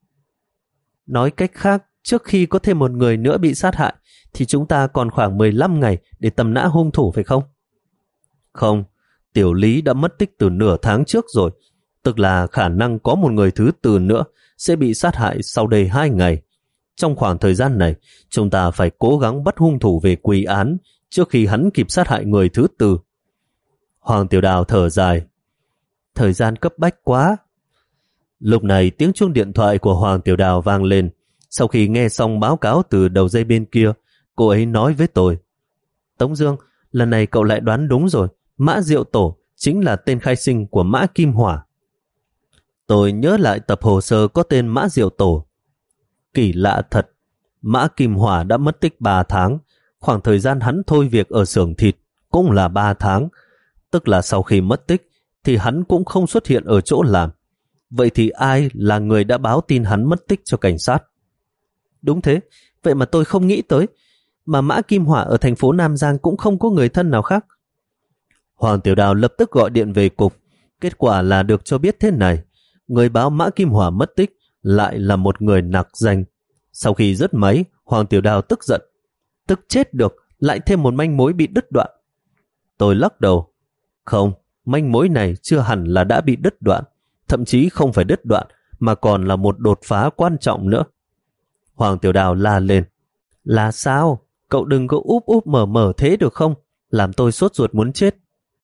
Nói cách khác, trước khi có thêm một người nữa bị sát hại, thì chúng ta còn khoảng mười lăm ngày để tầm nã hung thủ phải không? Không, Tiểu Lý đã mất tích từ nửa tháng trước rồi. Tức là khả năng có một người thứ tư nữa sẽ bị sát hại sau đây hai ngày. Trong khoảng thời gian này, chúng ta phải cố gắng bắt hung thủ về quy án trước khi hắn kịp sát hại người thứ tư. Hoàng Tiểu Đào thở dài. Thời gian cấp bách quá. Lúc này tiếng chuông điện thoại của Hoàng Tiểu Đào vang lên. Sau khi nghe xong báo cáo từ đầu dây bên kia, cô ấy nói với tôi. Tống Dương, lần này cậu lại đoán đúng rồi. Mã Diệu Tổ chính là tên khai sinh của Mã Kim Hỏa. Tôi nhớ lại tập hồ sơ có tên Mã Diệu Tổ. Kỳ lạ thật, Mã Kim Hỏa đã mất tích ba tháng, khoảng thời gian hắn thôi việc ở xưởng thịt cũng là ba tháng, tức là sau khi mất tích thì hắn cũng không xuất hiện ở chỗ làm. Vậy thì ai là người đã báo tin hắn mất tích cho cảnh sát? Đúng thế, vậy mà tôi không nghĩ tới, mà Mã Kim Hỏa ở thành phố Nam Giang cũng không có người thân nào khác. Hoàng Tiểu Đào lập tức gọi điện về cục, kết quả là được cho biết thế này. Người báo Mã Kim Hỏa mất tích lại là một người nặc danh. Sau khi dứt máy, Hoàng Tiểu Đào tức giận. Tức chết được, lại thêm một manh mối bị đứt đoạn. Tôi lắc đầu. Không, manh mối này chưa hẳn là đã bị đứt đoạn. Thậm chí không phải đứt đoạn, mà còn là một đột phá quan trọng nữa. Hoàng Tiểu Đào la lên. Là sao? Cậu đừng có úp úp mở mở thế được không? Làm tôi sốt ruột muốn chết.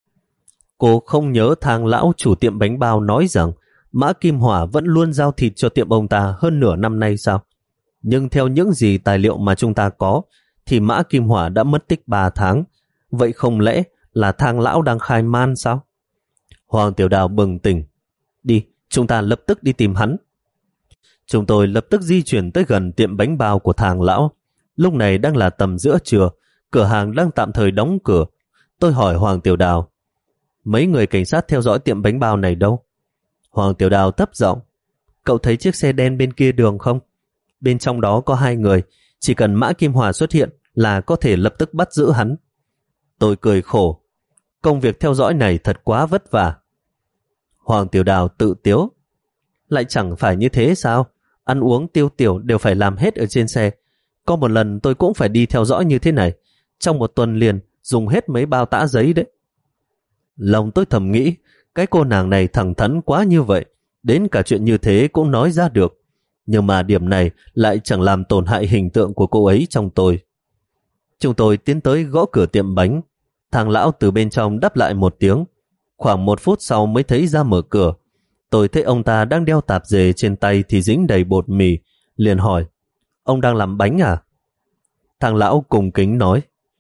Cô không nhớ Thang lão chủ tiệm bánh bao nói rằng Mã Kim Hỏa vẫn luôn giao thịt cho tiệm ông ta hơn nửa năm nay sao? Nhưng theo những gì tài liệu mà chúng ta có, thì Mã Kim Hỏa đã mất tích ba tháng. Vậy không lẽ là Thang lão đang khai man sao? Hoàng Tiểu Đào bừng tỉnh. Đi, chúng ta lập tức đi tìm hắn. Chúng tôi lập tức di chuyển tới gần tiệm bánh bao của Thang lão. Lúc này đang là tầm giữa trưa, cửa hàng đang tạm thời đóng cửa. Tôi hỏi Hoàng Tiểu Đào, mấy người cảnh sát theo dõi tiệm bánh bao này đâu? Hoàng Tiểu Đào thấp giọng, cậu thấy chiếc xe đen bên kia đường không? Bên trong đó có hai người, chỉ cần Mã Kim Hỏa xuất hiện là có thể lập tức bắt giữ hắn. Tôi cười khổ, công việc theo dõi này thật quá vất vả. Hoàng Tiểu Đào tự tiếu, lại chẳng phải như thế sao? Ăn uống tiêu tiểu đều phải làm hết ở trên xe. Có một lần tôi cũng phải đi theo dõi như thế này, trong một tuần liền dùng hết mấy bao tã giấy đấy. Lòng tôi thầm nghĩ, cái cô nàng này thẳng thắn quá như vậy, đến cả chuyện như thế cũng nói ra được. Nhưng mà điểm này lại chẳng làm tổn hại hình tượng của cô ấy trong tôi. Chúng tôi tiến tới gõ cửa tiệm bánh. Thằng lão từ bên trong đáp lại một tiếng. Khoảng một phút sau mới thấy ra mở cửa. Tôi thấy ông ta đang đeo tạp dề trên tay thì dính đầy bột mì. Liền hỏi, ông đang làm bánh à? Thằng lão cùng kính nói,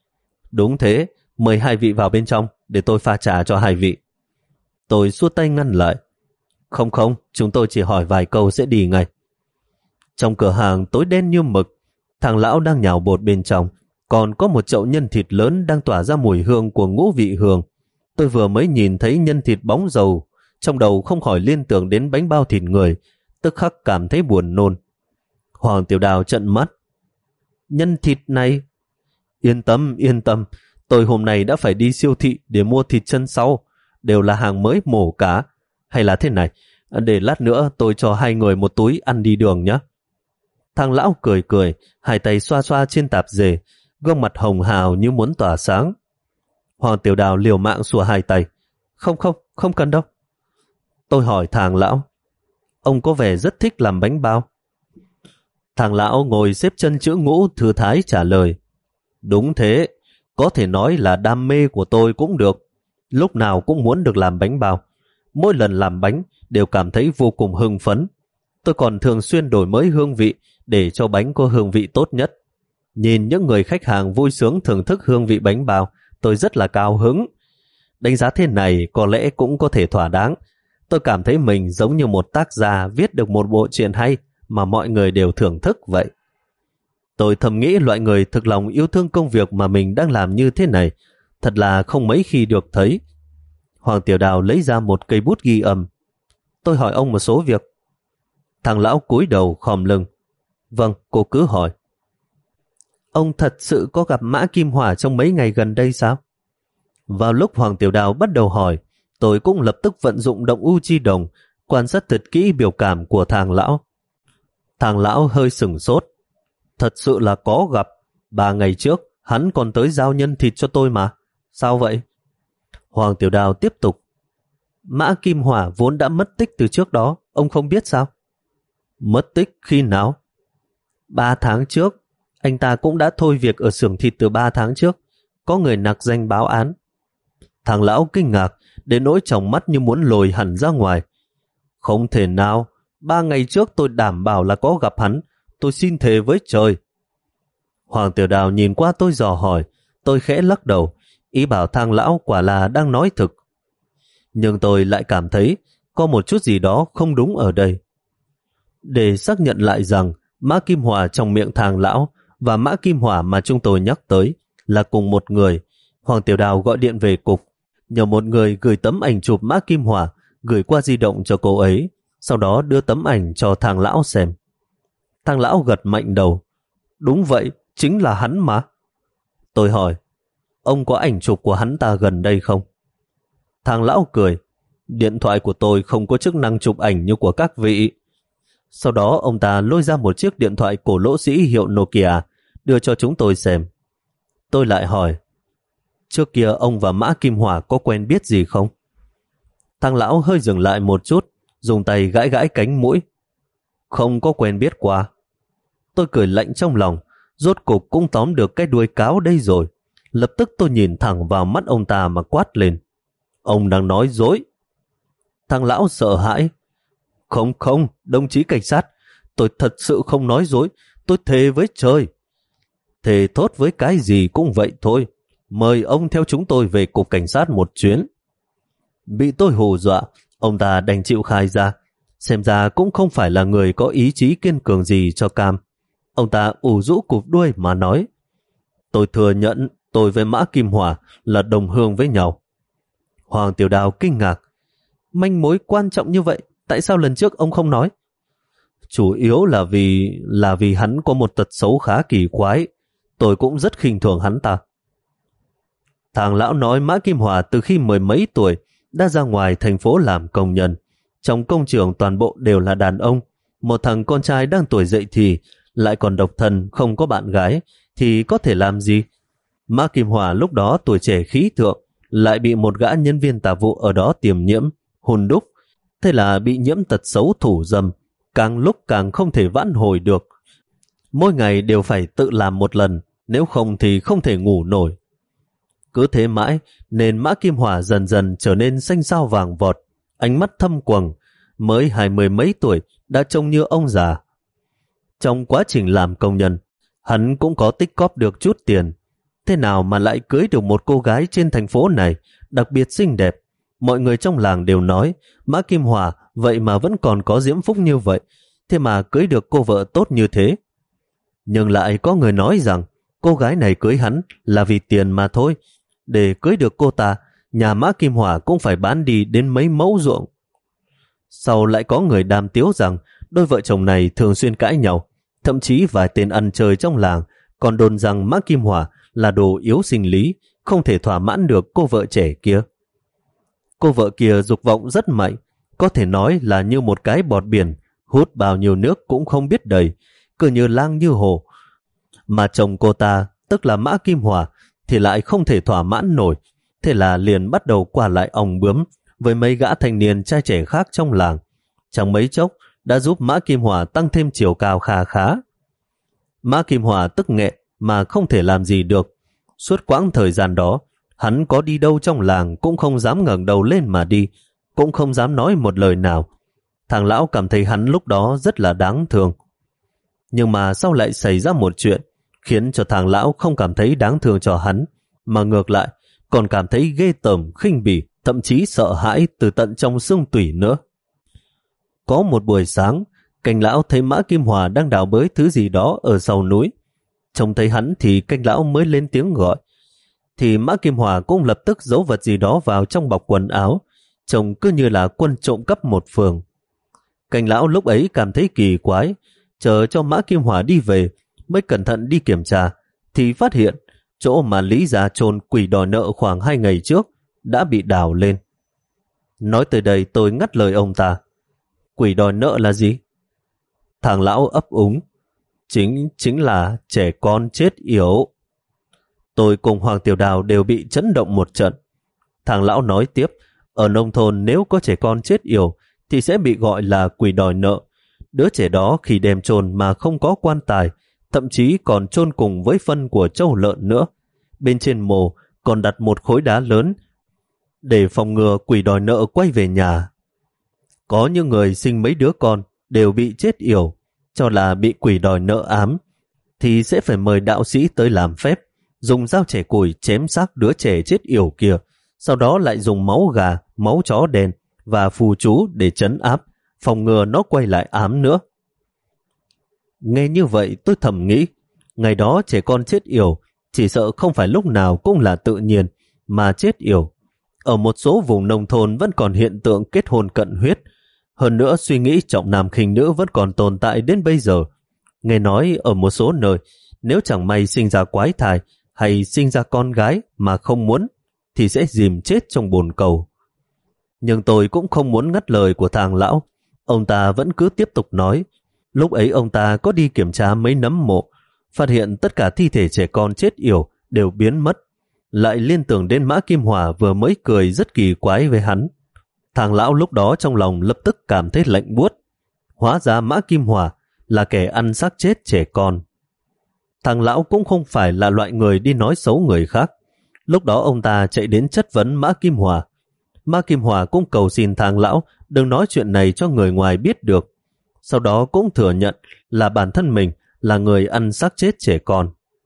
đúng thế, mời hai vị vào bên trong để tôi pha trà cho hai vị. Tôi xua tay ngăn lại. Không không, chúng tôi chỉ hỏi vài câu sẽ đi ngay. Trong cửa hàng tối đen như mực, thằng lão đang nhào bột bên trong, còn có một chậu nhân thịt lớn đang tỏa ra mùi hương của ngũ vị hương. Tôi vừa mới nhìn thấy nhân thịt bóng dầu, trong đầu không khỏi liên tưởng đến bánh bao thịt người, tức khắc cảm thấy buồn nôn. Hoàng Tiểu Đào trợn mắt. Nhân thịt này? Yên tâm, yên tâm, tôi hôm nay đã phải đi siêu thị để mua thịt chân sau. đều là hàng mới mổ cả. Hay là thế này, để lát nữa tôi cho hai người một túi ăn đi đường nhé. Thằng lão cười cười, hai tay xoa xoa trên tạp dề, gương mặt hồng hào như muốn tỏa sáng. Hoàng Tiểu Đào liều mạng xua hai tay. Không không, không cần đâu. Tôi hỏi thằng lão, ông có vẻ rất thích làm bánh bao. Thằng lão ngồi xếp chân chữ ngũ thư thái trả lời. Đúng thế, có thể nói là đam mê của tôi cũng được. Lúc nào cũng muốn được làm bánh bao. Mỗi lần làm bánh đều cảm thấy vô cùng hưng phấn. Tôi còn thường xuyên đổi mới hương vị để cho bánh có hương vị tốt nhất. Nhìn những người khách hàng vui sướng thưởng thức hương vị bánh bao, tôi rất là cao hứng. Đánh giá thế này có lẽ cũng có thể thỏa đáng. Tôi cảm thấy mình giống như một tác gia viết được một bộ truyện hay mà mọi người đều thưởng thức vậy. Tôi thầm nghĩ loại người thực lòng yêu thương công việc mà mình đang làm như thế này thật là không mấy khi được thấy. Hoàng Tiểu Đào lấy ra một cây bút ghi âm. Tôi hỏi ông một số việc. Thằng lão cúi đầu khom lưng. Vâng, cô cứ hỏi. Ông thật sự có gặp Mã Kim Hỏa trong mấy ngày gần đây sao? Vào lúc Hoàng Tiểu Đào bắt đầu hỏi, tôi cũng lập tức vận dụng động u chi đồng, quan sát thật kỹ biểu cảm của thằng lão. Thằng lão hơi sửng sốt. Thật sự là có gặp. Ba ngày trước, hắn còn tới giao nhân thịt cho tôi mà. Sao vậy? Hoàng Tiểu Đào tiếp tục. Mã Kim Hỏa vốn đã mất tích từ trước đó, ông không biết sao? Mất tích khi nào? Ba tháng trước. Anh ta cũng đã thôi việc ở xưởng thịt từ ba tháng trước. Có người nặc danh báo án. Thằng lão kinh ngạc, đến nỗi tròng mắt như muốn lồi hẳn ra ngoài. Không thể nào, ba ngày trước tôi đảm bảo là có gặp hắn, tôi xin thề với trời. Hoàng Tiểu Đào nhìn qua tôi dò hỏi, tôi khẽ lắc đầu, ý bảo thằng lão quả là đang nói thực. Nhưng tôi lại cảm thấy có một chút gì đó không đúng ở đây. Để xác nhận lại rằng Mã Kim Hỏa trong miệng thằng lão và Mã Kim Hỏa mà chúng tôi nhắc tới là cùng một người, Hoàng Tiểu Đào gọi điện về cục, nhờ một người gửi tấm ảnh chụp Mã Kim Hỏa gửi qua di động cho cô ấy, sau đó đưa tấm ảnh cho thằng lão xem. Thằng lão gật mạnh đầu. Đúng vậy, chính là hắn mà. Tôi hỏi, ông có ảnh chụp của hắn ta gần đây không? Thằng lão cười, điện thoại của tôi không có chức năng chụp ảnh như của các vị. Sau đó ông ta lôi ra một chiếc điện thoại cổ lỗ sĩ hiệu Nokia, đưa cho chúng tôi xem. Tôi lại hỏi, trước kia ông và Mã Kim Hỏa có quen biết gì không? Thằng lão hơi dừng lại một chút, dùng tay gãi gãi cánh mũi. Không có quen biết qua. Tôi cười lạnh trong lòng, rốt cục cũng tóm được cái đuôi cáo đây rồi. Lập tức tôi nhìn thẳng vào mắt ông ta mà quát lên. Ông đang nói dối. Thằng lão sợ hãi. Không không, đồng chí cảnh sát, tôi thật sự không nói dối, tôi thề với trời. Thề thốt với cái gì cũng vậy thôi. Mời ông theo chúng tôi về cục cảnh sát một chuyến. Bị tôi hù dọa, ông ta đành chịu khai ra. Xem ra cũng không phải là người có ý chí kiên cường gì cho cam. Ông ta ủ rũ cụp đuôi mà nói. Tôi thừa nhận tôi với Mã Kim Hỏa là đồng hương với nhau. Hoàng Tiểu Đào kinh ngạc. Manh mối quan trọng như vậy, tại sao lần trước ông không nói? Chủ yếu là vì là vì hắn có một tật xấu khá kỳ quái. Tôi cũng rất khinh thường hắn ta. Thằng lão nói Mã Kim Hỏa từ khi mười mấy tuổi đã ra ngoài thành phố làm công nhân. Trong công trường toàn bộ đều là đàn ông. Một thằng con trai đang tuổi dậy thì lại còn độc thân, không có bạn gái, thì có thể làm gì? Mã Kim Hỏa lúc đó tuổi trẻ khí thượng, lại bị một gã nhân viên tạp vụ ở đó tiềm nhiễm, hùn đúc. Thế là bị nhiễm tật xấu thủ dâm, càng lúc càng không thể vãn hồi được. Mỗi ngày đều phải tự làm một lần, nếu không thì không thể ngủ nổi. Cứ thế mãi, nên Mã Kim Hỏa dần dần trở nên xanh xao vàng vọt, ánh mắt thâm quầng, mới hai mươi mấy tuổi đã trông như ông già. Trong quá trình làm công nhân, hắn cũng có tích cóp được chút tiền. Thế nào mà lại cưới được một cô gái trên thành phố này, đặc biệt xinh đẹp. Mọi người trong làng đều nói, Mã Kim Hỏa vậy mà vẫn còn có diễm phúc như vậy, thế mà cưới được cô vợ tốt như thế. Nhưng lại có người nói rằng, cô gái này cưới hắn là vì tiền mà thôi. Để cưới được cô ta, nhà Mã Kim Hỏa cũng phải bán đi đến mấy mẫu ruộng. Sau lại có người đàm tiếu rằng đôi vợ chồng này thường xuyên cãi nhau, thậm chí vài tên ăn chơi trong làng còn đồn rằng Mã Kim Hỏa là đồ yếu sinh lý, không thể thỏa mãn được cô vợ trẻ kia. Cô vợ kia dục vọng rất mạnh, có thể nói là như một cái bọt biển, hút bao nhiêu nước cũng không biết đầy, cứ như lang như hồ. Mà chồng cô ta, tức là Mã Kim Hòa, thì lại không thể thỏa mãn nổi, thế là liền bắt đầu qua lại ong bướm với mấy gã thanh niên trai trẻ khác trong làng. Chẳng mấy chốc đã giúp Mã Kim Hòa tăng thêm chiều cao khá khá. Mã Kim Hòa tức nghẹn mà không thể làm gì được. Suốt quãng thời gian đó, hắn có đi đâu trong làng cũng không dám ngẩng đầu lên mà đi, cũng không dám nói một lời nào. Thằng lão cảm thấy hắn lúc đó rất là đáng thương. Nhưng mà sau lại xảy ra một chuyện, khiến cho thằng lão không cảm thấy đáng thương cho hắn, mà ngược lại còn cảm thấy ghê tởm, khinh bỉ, thậm chí sợ hãi từ tận trong xương tủy nữa. Có một buổi sáng, Canh lão thấy Mã Kim Hòa đang đào bới thứ gì đó ở sau núi. Trông thấy hắn thì Canh lão mới lên tiếng gọi. Thì Mã Kim Hòa cũng lập tức giấu vật gì đó vào trong bọc quần áo, trông cứ như là quân trộm cắp một phường. Canh lão lúc ấy cảm thấy kỳ quái, chờ cho Mã Kim Hòa đi về mới cẩn thận đi kiểm tra, thì phát hiện chỗ mà Lý gia chôn quỷ đòi nợ khoảng hai ngày trước đã bị đào lên. Nói tới đây tôi ngắt lời ông ta. Quỷ đòi nợ là gì? Thằng lão ấp úng. Chính chính là trẻ con chết yểu. Tôi cùng Hoàng Tiểu Đào đều bị chấn động một trận. Thằng lão nói tiếp, ở nông thôn nếu có trẻ con chết yểu thì sẽ bị gọi là quỷ đòi nợ. Đứa trẻ đó khi đem chôn mà không có quan tài, thậm chí còn chôn cùng với phân của trâu lợn nữa. Bên trên mồ còn đặt một khối đá lớn để phòng ngừa quỷ đòi nợ quay về nhà. Có những người sinh mấy đứa con đều bị chết yểu, cho là bị quỷ đòi nợ ám, thì sẽ phải mời đạo sĩ tới làm phép, dùng dao chẻ củi chém xác đứa trẻ chết yểu kia, sau đó lại dùng máu gà, máu chó đen và phù chú để trấn áp, phòng ngừa nó quay lại ám nữa. Nghe như vậy tôi thầm nghĩ, ngày đó trẻ con chết yểu chỉ sợ không phải lúc nào cũng là tự nhiên mà chết yểu. Ở một số vùng nông thôn vẫn còn hiện tượng kết hôn cận huyết. Hơn nữa suy nghĩ trọng nam khinh nữ vẫn còn tồn tại đến bây giờ. Nghe nói ở một số nơi, nếu chẳng may sinh ra quái thai hay sinh ra con gái mà không muốn, thì sẽ dìm chết trong bồn cầu. Nhưng tôi cũng không muốn ngắt lời của thằng lão. Ông ta vẫn cứ tiếp tục nói. Lúc ấy ông ta có đi kiểm tra mấy nấm mộ, phát hiện tất cả thi thể trẻ con chết yểu đều biến mất. Lại liên tưởng đến Mã Kim Hòa vừa mới cười rất kỳ quái với hắn. Thằng lão lúc đó trong lòng lập tức cảm thấy lạnh buốt. Hóa ra Mã Kim Hòa là kẻ ăn xác chết trẻ con. Thằng lão cũng không phải là loại người đi nói xấu người khác. Lúc đó ông ta chạy đến chất vấn Mã Kim Hòa. Mã Kim Hòa cũng cầu xin thằng lão đừng nói chuyện này cho người ngoài biết được. Sau đó cũng thừa nhận là bản thân mình là người ăn xác chết trẻ con.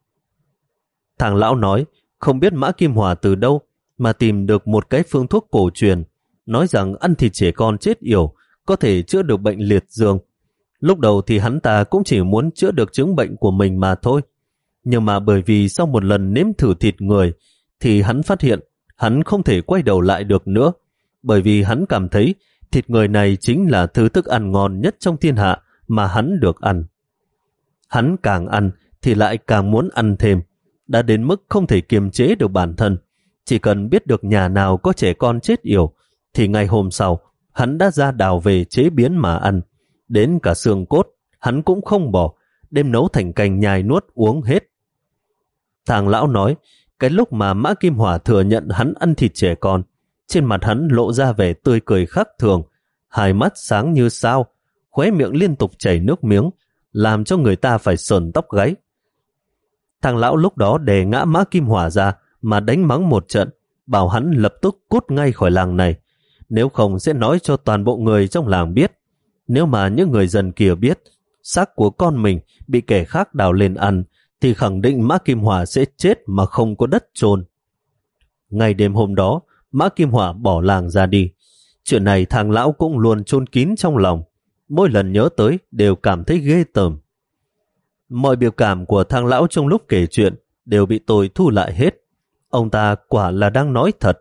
Thằng lão nói không biết Mã Kim Hòa từ đâu mà tìm được một cái phương thuốc cổ truyền, nói rằng ăn thịt trẻ con chết yểu có thể chữa được bệnh liệt dương. Lúc đầu thì hắn ta cũng chỉ muốn chữa được chứng bệnh của mình mà thôi. Nhưng mà bởi vì sau một lần nếm thử thịt người thì hắn phát hiện hắn không thể quay đầu lại được nữa, bởi vì hắn cảm thấy thịt người này chính là thứ thức ăn ngon nhất trong thiên hạ mà hắn được ăn. Hắn càng ăn thì lại càng muốn ăn thêm, đã đến mức không thể kiềm chế được bản thân. Chỉ cần biết được nhà nào có trẻ con chết yểu thì ngày hôm sau hắn đã ra đào về chế biến mà ăn. Đến cả xương cốt hắn cũng không bỏ, đem nấu thành canh nhai nuốt uống hết. Thằng lão nói cái lúc mà Mã Kim Hòa thừa nhận hắn ăn thịt trẻ con, trên mặt hắn lộ ra vẻ tươi cười khác thường, hai mắt sáng như sao, khóe miệng liên tục chảy nước miếng, làm cho người ta phải sờn tóc gáy. Thằng lão lúc đó đè ngã Mã Kim Hòa ra mà đánh mắng một trận, bảo hắn lập tức cút ngay khỏi làng này, nếu không sẽ nói cho toàn bộ người trong làng biết. Nếu mà những người dân kia biết xác của con mình bị kẻ khác đào lên ăn, thì khẳng định Mã Kim Hòa sẽ chết mà không có đất chôn. Ngày đêm hôm đó, Mã Kim Hòa bỏ làng ra đi. Chuyện này thằng lão cũng luôn chôn kín trong lòng, mỗi lần nhớ tới đều cảm thấy ghê tởm. Mọi biểu cảm của thằng lão trong lúc kể chuyện đều bị tôi thu lại hết. Ông ta quả là đang nói thật.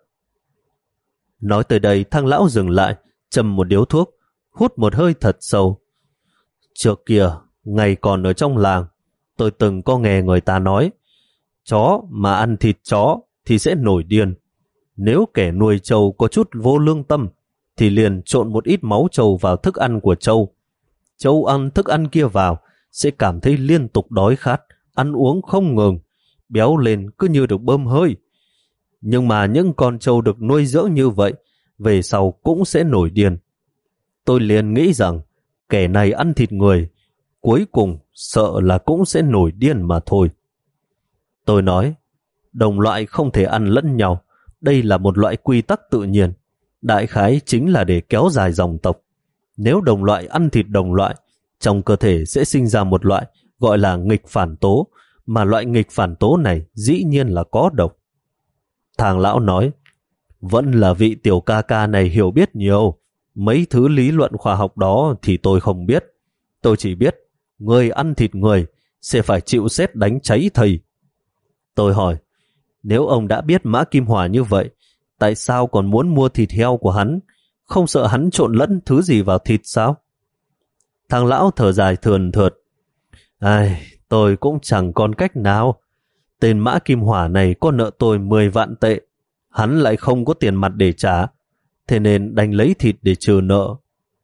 Nói tới đây thằng lão dừng lại, châm một điếu thuốc, hút một hơi thật sâu. Trước kia, ngày còn ở trong làng, tôi từng có nghe người ta nói, chó mà ăn thịt chó thì sẽ nổi điên. Nếu kẻ nuôi trâu có chút vô lương tâm, thì liền trộn một ít máu trâu vào thức ăn của trâu. Trâu ăn thức ăn kia vào, sẽ cảm thấy liên tục đói khát, ăn uống không ngừng, béo lên cứ như được bơm hơi. Nhưng mà những con trâu được nuôi dưỡng như vậy, về sau cũng sẽ nổi điên. Tôi liền nghĩ rằng, kẻ này ăn thịt người, cuối cùng sợ là cũng sẽ nổi điên mà thôi. Tôi nói, đồng loại không thể ăn lẫn nhau, đây là một loại quy tắc tự nhiên, đại khái chính là để kéo dài dòng tộc. Nếu đồng loại ăn thịt đồng loại, trong cơ thể sẽ sinh ra một loại gọi là nghịch phản tố, mà loại nghịch phản tố này dĩ nhiên là có độc. Thằng lão nói, vẫn là vị tiểu ca ca này hiểu biết nhiều, mấy thứ lý luận khoa học đó thì tôi không biết. Tôi chỉ biết, người ăn thịt người sẽ phải chịu sét đánh cháy thầy. Tôi hỏi, nếu ông đã biết Mã Kim Hỏa như vậy, tại sao còn muốn mua thịt heo của hắn? Không sợ hắn trộn lẫn thứ gì vào thịt sao? Thằng lão thở dài thườn thượt. Ai, tôi cũng chẳng còn cách nào. Tên Mã Kim Hỏa này có nợ tôi mười vạn tệ. Hắn lại không có tiền mặt để trả, thế nên đành lấy thịt để trừ nợ.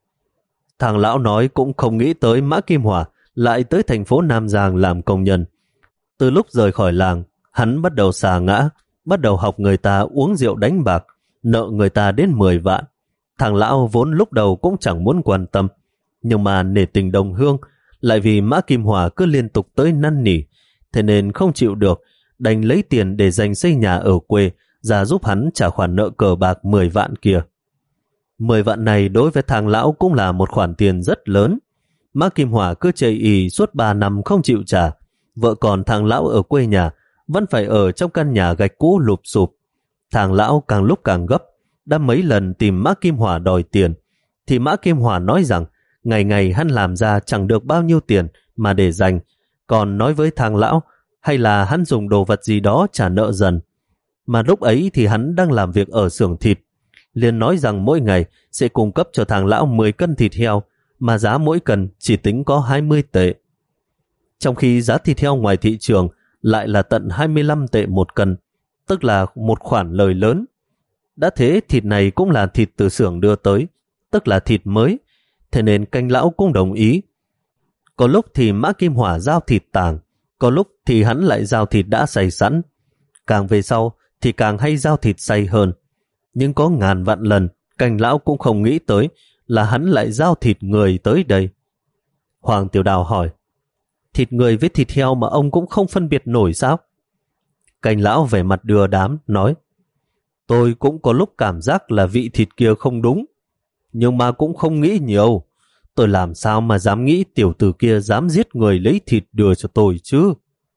Thằng lão nói cũng không nghĩ tới Mã Kim Hỏa lại tới thành phố Nam Giang làm công nhân. Từ lúc rời khỏi làng, hắn bắt đầu xà ngã, bắt đầu học người ta uống rượu đánh bạc, nợ người ta đến mười vạn. Thằng lão vốn lúc đầu cũng chẳng muốn quan tâm, nhưng mà nể tình đồng hương, lại vì Mã Kim Hỏa cứ liên tục tới năn nỉ, thế nên không chịu được, đành lấy tiền để dành xây nhà ở quê ra giúp hắn trả khoản nợ cờ bạc mười vạn kia. mười vạn này đối với thằng lão cũng là một khoản tiền rất lớn. Mã Kim Hỏa cứ chây ỳ suốt ba năm không chịu trả, vợ còn thằng lão ở quê nhà vẫn phải ở trong căn nhà gạch cũ lụp sụp. Thằng lão càng lúc càng gấp, đã mấy lần tìm Mã Kim Hỏa đòi tiền, thì Mã Kim Hỏa nói rằng ngày ngày hắn làm ra chẳng được bao nhiêu tiền mà để dành, còn nói với thằng lão hay là hắn dùng đồ vật gì đó trả nợ dần. Mà lúc ấy thì hắn đang làm việc ở xưởng thịt, liền nói rằng mỗi ngày sẽ cung cấp cho thằng lão mười cân thịt heo, mà giá mỗi cân chỉ tính có hai mươi tệ. Trong khi giá thịt heo ngoài thị trường lại là tận hai mươi lăm tệ một cân, tức là một khoản lời lớn. Đã thế thịt này cũng là thịt từ xưởng đưa tới, tức là thịt mới, thế nên canh lão cũng đồng ý. Có lúc thì Mã Kim Hỏa giao thịt tàng, có lúc thì hắn lại giao thịt đã xay sẵn. Càng về sau thì càng hay giao thịt xay hơn. Nhưng có ngàn vạn lần, canh lão cũng không nghĩ tới là hắn lại giao thịt người tới đây. Hoàng Tiểu Đào hỏi, thịt người với thịt heo mà ông cũng không phân biệt nổi sao? Canh lão vẻ mặt đưa đám, nói, tôi cũng có lúc cảm giác là vị thịt kia không đúng, nhưng mà cũng không nghĩ nhiều. Tôi làm sao mà dám nghĩ tiểu tử kia dám giết người lấy thịt đưa cho tôi chứ?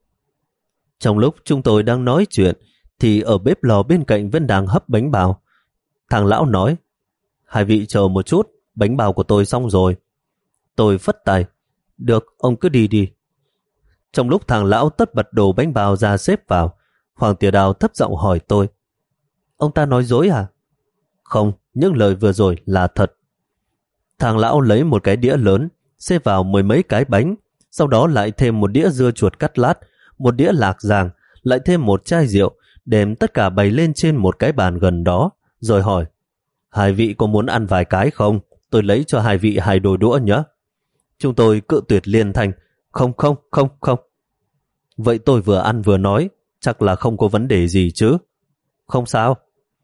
Trong lúc chúng tôi đang nói chuyện, thì ở bếp lò bên cạnh vẫn đang hấp bánh bao. Thằng lão nói, hai vị chờ một chút, bánh bao của tôi xong rồi. Tôi phất tay, được, ông cứ đi đi. Trong lúc thằng lão tất bật đồ bánh bao ra xếp vào, Hoàng Tiểu Đào thấp giọng hỏi tôi, ông ta nói dối à? Không, những lời vừa rồi là thật. Thằng lão lấy một cái đĩa lớn, xếp vào mười mấy cái bánh, sau đó lại thêm một đĩa dưa chuột cắt lát, một đĩa lạc giàng, lại thêm một chai rượu, đem tất cả bày lên trên một cái bàn gần đó, rồi hỏi, hai vị có muốn ăn vài cái không? Tôi lấy cho hai vị hai đôi đũa nhé. Chúng tôi cự tuyệt liên thanh, không không không không. Vậy tôi vừa ăn vừa nói, chắc là không có vấn đề gì chứ? Không sao.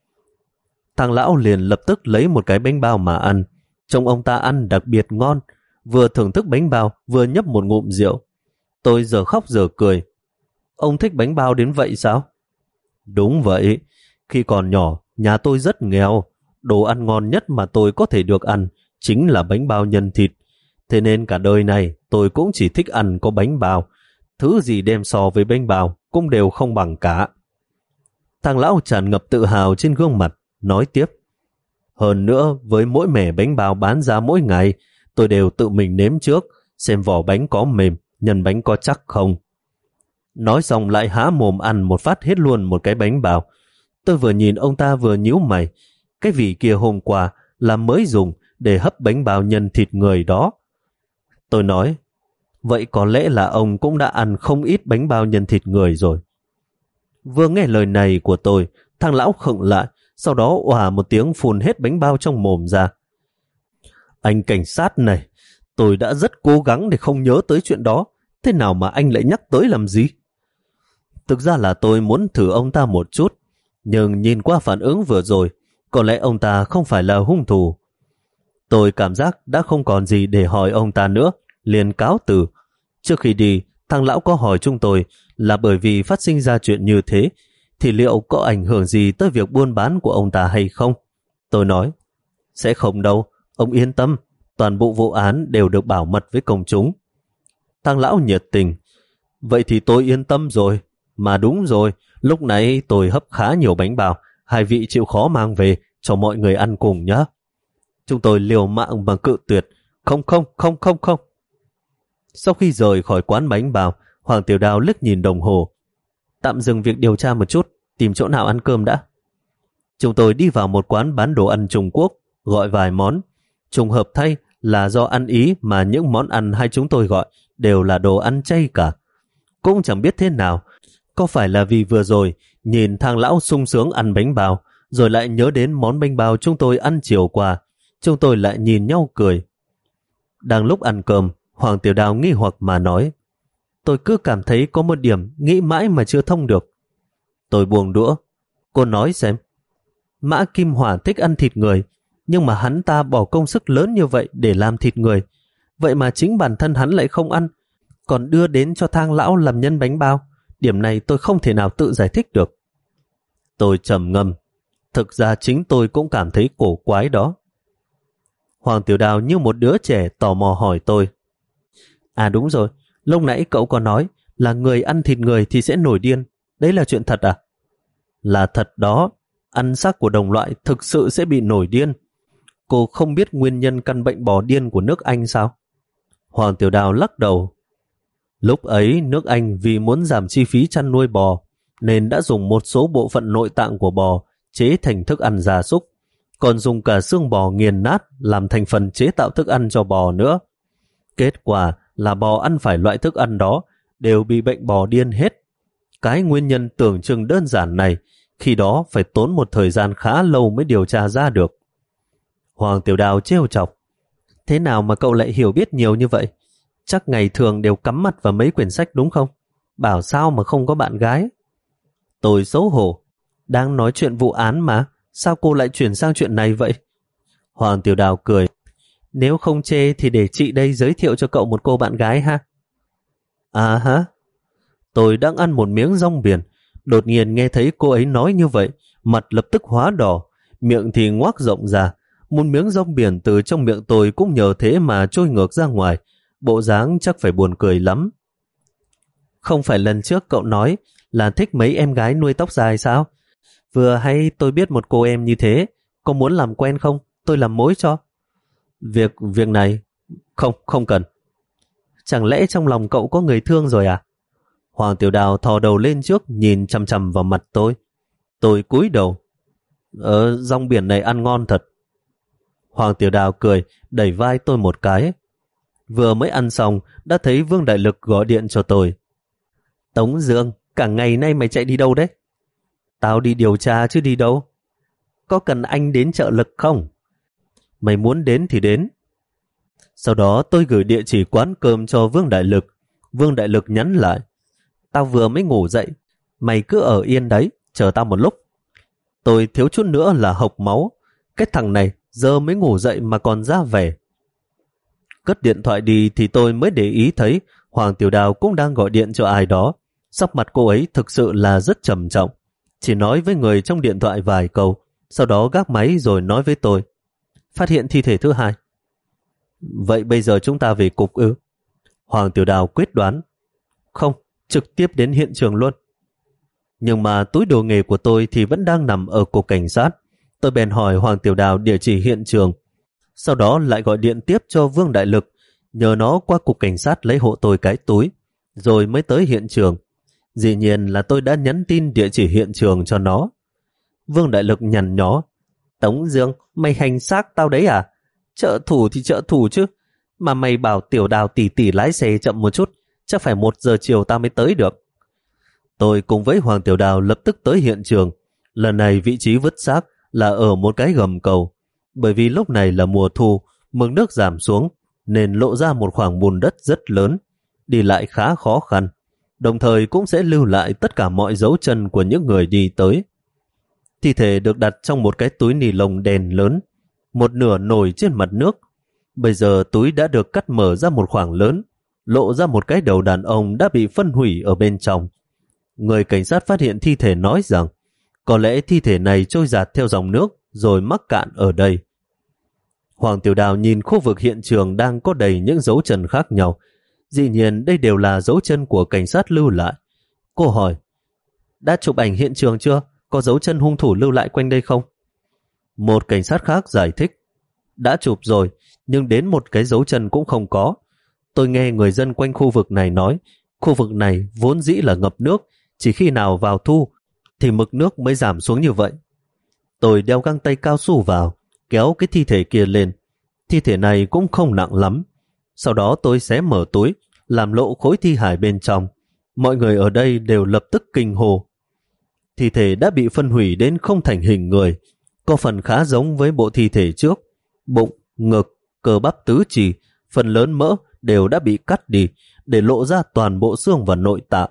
Thằng lão liền lập tức lấy một cái bánh bao mà ăn. Trông ông ta ăn đặc biệt ngon, vừa thưởng thức bánh bao vừa nhấp một ngụm rượu. Tôi giờ khóc giờ cười. Ông thích bánh bao đến vậy sao? Đúng vậy, khi còn nhỏ, nhà tôi rất nghèo. Đồ ăn ngon nhất mà tôi có thể được ăn chính là bánh bao nhân thịt. Thế nên cả đời này tôi cũng chỉ thích ăn có bánh bao. Thứ gì đem so với bánh bao cũng đều không bằng cả. Thằng lão tràn ngập tự hào trên gương mặt, nói tiếp. Hơn nữa, với mỗi mẻ bánh bao bán ra mỗi ngày, tôi đều tự mình nếm trước, xem vỏ bánh có mềm, nhân bánh có chắc không. Nói xong lại há mồm ăn một phát hết luôn một cái bánh bao. Tôi vừa nhìn ông ta vừa nhíu mày. Cái vị kia hôm qua là mới dùng để hấp bánh bao nhân thịt người đó. Tôi nói, vậy có lẽ là ông cũng đã ăn không ít bánh bao nhân thịt người rồi. Vừa nghe lời này của tôi, thằng lão khựng lại, sau đó òa một tiếng phun hết bánh bao trong mồm ra. Anh cảnh sát này, tôi đã rất cố gắng để không nhớ tới chuyện đó, thế nào mà anh lại nhắc tới làm gì? Thực ra là tôi muốn thử ông ta một chút, nhưng nhìn qua phản ứng vừa rồi, có lẽ ông ta không phải là hung thủ. Tôi cảm giác đã không còn gì để hỏi ông ta nữa, liền cáo từ. Trước khi đi, thằng lão có hỏi chúng tôi là bởi vì phát sinh ra chuyện như thế, thì liệu có ảnh hưởng gì tới việc buôn bán của ông ta hay không? Tôi nói, sẽ không đâu, ông yên tâm, toàn bộ vụ án đều được bảo mật với công chúng. Thằng lão nhiệt tình, vậy thì tôi yên tâm rồi. Mà đúng rồi, lúc nãy tôi hấp khá nhiều bánh bao, hai vị chịu khó mang về cho mọi người ăn cùng nhé. Chúng tôi liều mạng mà cự tuyệt, không không không không không. Sau khi rời khỏi quán bánh bao, Hoàng Tiểu Đào liếc nhìn đồng hồ. Tạm dừng việc điều tra một chút, tìm chỗ nào ăn cơm đã. Chúng tôi đi vào một quán bán đồ ăn Trung Quốc, gọi vài món. Trùng hợp thay là do ăn ý mà những món ăn hai chúng tôi gọi đều là đồ ăn chay cả. Cũng chẳng biết thế nào, có phải là vì vừa rồi nhìn thằng lão sung sướng ăn bánh bao, rồi lại nhớ đến món bánh bao chúng tôi ăn chiều qua, chúng tôi lại nhìn nhau cười. Đang lúc ăn cơm, Hoàng Tiểu Đào nghi hoặc mà nói, tôi cứ cảm thấy có một điểm nghĩ mãi mà chưa thông được. Tôi buông đũa, cô nói xem. Mã Kim Hỏa thích ăn thịt người, nhưng mà hắn ta bỏ công sức lớn như vậy để làm thịt người, vậy mà chính bản thân hắn lại không ăn, còn đưa đến cho thang lão làm nhân bánh bao. Điểm này tôi không thể nào tự giải thích được. Tôi trầm ngâm, thực ra chính tôi cũng cảm thấy cổ quái đó. Hoàng Tiểu Đào như một đứa trẻ tò mò hỏi tôi, à đúng rồi, lúc nãy cậu có nói là người ăn thịt người thì sẽ nổi điên, đấy là chuyện thật à? Là thật đó, ăn xác của đồng loại thực sự sẽ bị nổi điên. Cô không biết nguyên nhân căn bệnh bò điên của nước Anh sao? Hoàng Tiểu Đào lắc đầu. Lúc ấy nước Anh vì muốn giảm chi phí chăn nuôi bò nên đã dùng một số bộ phận nội tạng của bò chế thành thức ăn gia súc, còn dùng cả xương bò nghiền nát làm thành phần chế tạo thức ăn cho bò nữa. Kết quả là bò ăn phải loại thức ăn đó đều bị bệnh bò điên hết. Cái nguyên nhân tưởng chừng đơn giản này khi đó phải tốn một thời gian khá lâu mới điều tra ra được. Hoàng Tiểu Đào trêu chọc, thế nào mà cậu lại hiểu biết nhiều như vậy? Chắc ngày thường đều cắm mặt vào mấy quyển sách đúng không? Bảo sao mà không có bạn gái? Tôi xấu hổ, đang nói chuyện vụ án mà, sao cô lại chuyển sang chuyện này vậy? Hoàng Tiểu Đào cười, nếu không chê thì để chị đây giới thiệu cho cậu một cô bạn gái ha. À hả? Tôi đang ăn một miếng rong biển, đột nhiên nghe thấy cô ấy nói như vậy, mặt lập tức hóa đỏ, miệng thì ngoác rộng ra. Một miếng rong biển từ trong miệng tôi cũng nhờ thế mà trôi ngược ra ngoài, bộ dáng chắc phải buồn cười lắm. Không phải lần trước cậu nói là thích mấy em gái nuôi tóc dài sao? Vừa hay tôi biết một cô em như thế, có muốn làm quen không? Tôi làm mối cho. Việc việc này, không, không cần. Chẳng lẽ trong lòng cậu có người thương rồi à? Hoàng Tiểu Đào thò đầu lên trước nhìn chằm chằm vào mặt tôi. Tôi cúi đầu. Ờ, rong biển này ăn ngon thật. Hoàng Tiểu Đào cười, đẩy vai tôi một cái. Vừa mới ăn xong, đã thấy Vương Đại Lực gọi điện cho tôi. Tống Dương, cả ngày nay mày chạy đi đâu đấy? Tao đi điều tra chứ đi đâu. Có cần anh đến trợ lực không? Mày muốn đến thì đến. Sau đó tôi gửi địa chỉ quán cơm cho Vương Đại Lực. Vương Đại Lực nhắn lại. Tao vừa mới ngủ dậy, mày cứ ở yên đấy, chờ tao một lúc. Tôi thiếu chút nữa là hộc máu. Cái thằng này giờ mới ngủ dậy mà còn ra vẻ. Cất điện thoại đi thì tôi mới để ý thấy Hoàng Tiểu Đào cũng đang gọi điện cho ai đó. Sắc mặt cô ấy thực sự là rất trầm trọng. Chỉ nói với người trong điện thoại vài câu, sau đó gác máy rồi nói với tôi. Phát hiện thi thể thứ hai. Vậy bây giờ chúng ta về cục ư? Hoàng Tiểu Đào quyết đoán. Không, trực tiếp đến hiện trường luôn. Nhưng mà túi đồ nghề của tôi thì vẫn đang nằm ở cục cảnh sát. Tôi bèn hỏi Hoàng Tiểu Đào địa chỉ hiện trường. Sau đó lại gọi điện tiếp cho Vương Đại Lực, nhờ nó qua cục cảnh sát lấy hộ tôi cái túi, rồi mới tới hiện trường. Dĩ nhiên là tôi đã nhắn tin địa chỉ hiện trường cho nó. Vương Đại Lực nhằn nhó. Tống Dương, mày hành xác tao đấy à? Trợ thủ thì trợ thủ chứ. Mà mày bảo Tiểu Đào tỉ tỉ lái xe chậm một chút, chắc phải một giờ chiều tao mới tới được. Tôi cùng với Hoàng Tiểu Đào lập tức tới hiện trường. Lần này vị trí vứt xác là ở một cái gầm cầu, bởi vì lúc này là mùa thu, mực nước giảm xuống nên lộ ra một khoảng bùn đất rất lớn, đi lại khá khó khăn, đồng thời cũng sẽ lưu lại tất cả mọi dấu chân của những người đi tới. Thi thể được đặt trong một cái túi ni lông đen lớn, một nửa nổi trên mặt nước. Bây giờ túi đã được cắt mở ra một khoảng lớn, lộ ra một cái đầu đàn ông đã bị phân hủy ở bên trong. Người cảnh sát phát hiện thi thể nói rằng có lẽ thi thể này trôi dạt theo dòng nước rồi mắc cạn ở đây. Hoàng Tiểu Đào nhìn khu vực hiện trường đang có đầy những dấu chân khác nhau. Dĩ nhiên đây đều là dấu chân của cảnh sát lưu lại. Cô hỏi, đã chụp ảnh hiện trường chưa? Có dấu chân hung thủ lưu lại quanh đây không? Một cảnh sát khác giải thích, đã chụp rồi, nhưng đến một cái dấu chân cũng không có. Tôi nghe người dân quanh khu vực này nói, khu vực này vốn dĩ là ngập nước, chỉ khi nào vào thu thì mực nước mới giảm xuống như vậy. Tôi đeo găng tay cao su vào, kéo cái thi thể kia lên. Thi thể này cũng không nặng lắm. Sau đó tôi xé mở túi, làm lộ khối thi hài bên trong. Mọi người ở đây đều lập tức kinh hô. Thi thể đã bị phân hủy đến không thành hình người, có phần khá giống với bộ thi thể trước. Bụng, ngực, cơ bắp tứ chi, phần lớn mỡ đều đã bị cắt đi để lộ ra toàn bộ xương và nội tạng.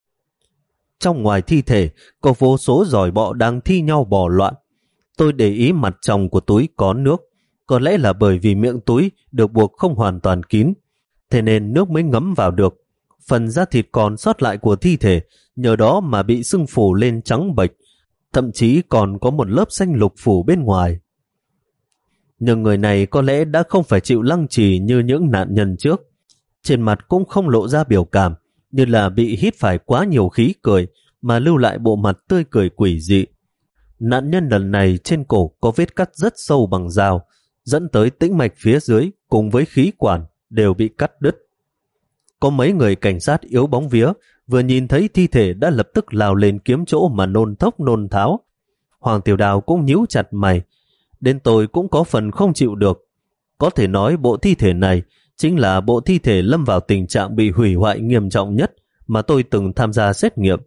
Trong ngoài thi thể có vô số giòi bọ đang thi nhau bò loạn. Tôi để ý mặt trong của túi có nước, có lẽ là bởi vì miệng túi được buộc không hoàn toàn kín, thế nên nước mới ngấm vào được. Phần da thịt còn sót lại của thi thể nhờ đó mà bị sưng phủ lên trắng bệch, thậm chí còn có một lớp xanh lục phủ bên ngoài. Nhưng người này có lẽ đã không phải chịu lăng trì như những nạn nhân trước. Trên mặt cũng không lộ ra biểu cảm, như là bị hít phải quá nhiều khí cười mà lưu lại bộ mặt tươi cười quỷ dị. Nạn nhân lần này trên cổ có vết cắt rất sâu bằng dao, dẫn tới tĩnh mạch phía dưới cùng với khí quản đều bị cắt đứt. Có mấy người cảnh sát yếu bóng vía vừa nhìn thấy thi thể đã lập tức lao lên kiếm chỗ mà nôn thốc nôn tháo. Hoàng Tiểu Đào cũng nhíu chặt mày, đến tôi cũng có phần không chịu được. Có thể nói bộ thi thể này chính là bộ thi thể lâm vào tình trạng bị hủy hoại nghiêm trọng nhất mà tôi từng tham gia xét nghiệm.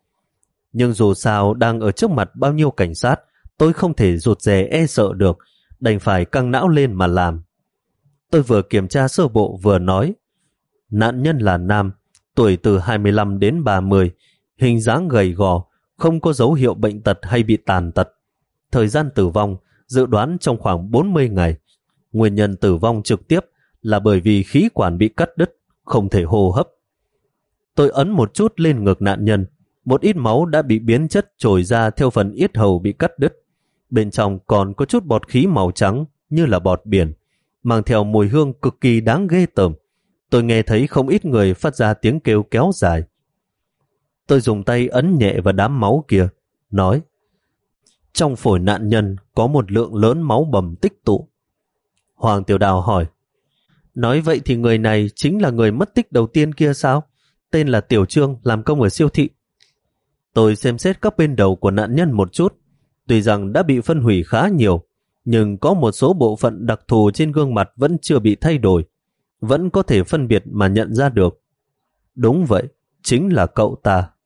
Nhưng dù sao đang ở trước mặt bao nhiêu cảnh sát, tôi không thể rụt rè e sợ được, đành phải căng não lên mà làm. Tôi vừa kiểm tra sơ bộ vừa nói, nạn nhân là nam, tuổi từ hai mươi lăm đến ba mươi, hình dáng gầy gò, không có dấu hiệu bệnh tật hay bị tàn tật. Thời gian tử vong dự đoán trong khoảng bốn mươi ngày. Nguyên nhân tử vong trực tiếp là bởi vì khí quản bị cắt đứt, không thể hô hấp. Tôi ấn một chút lên ngực nạn nhân, một ít máu đã bị biến chất trồi ra theo phần yết hầu bị cắt đứt. Bên trong còn có chút bọt khí màu trắng như là bọt biển, mang theo mùi hương cực kỳ đáng ghê tởm. Tôi nghe thấy không ít người phát ra tiếng kêu kéo dài. Tôi dùng tay ấn nhẹ vào đám máu kia, nói, trong phổi nạn nhân có một lượng lớn máu bầm tích tụ. Hoàng Tiểu Đào hỏi, nói vậy thì người này chính là người mất tích đầu tiên kia sao? Tên là Tiểu Trương, làm công ở siêu thị. Tôi xem xét các bên đầu của nạn nhân một chút. Tuy rằng đã bị phân hủy khá nhiều, nhưng có một số bộ phận đặc thù trên gương mặt vẫn chưa bị thay đổi, vẫn có thể phân biệt mà nhận ra được. Đúng vậy, chính là cậu ta.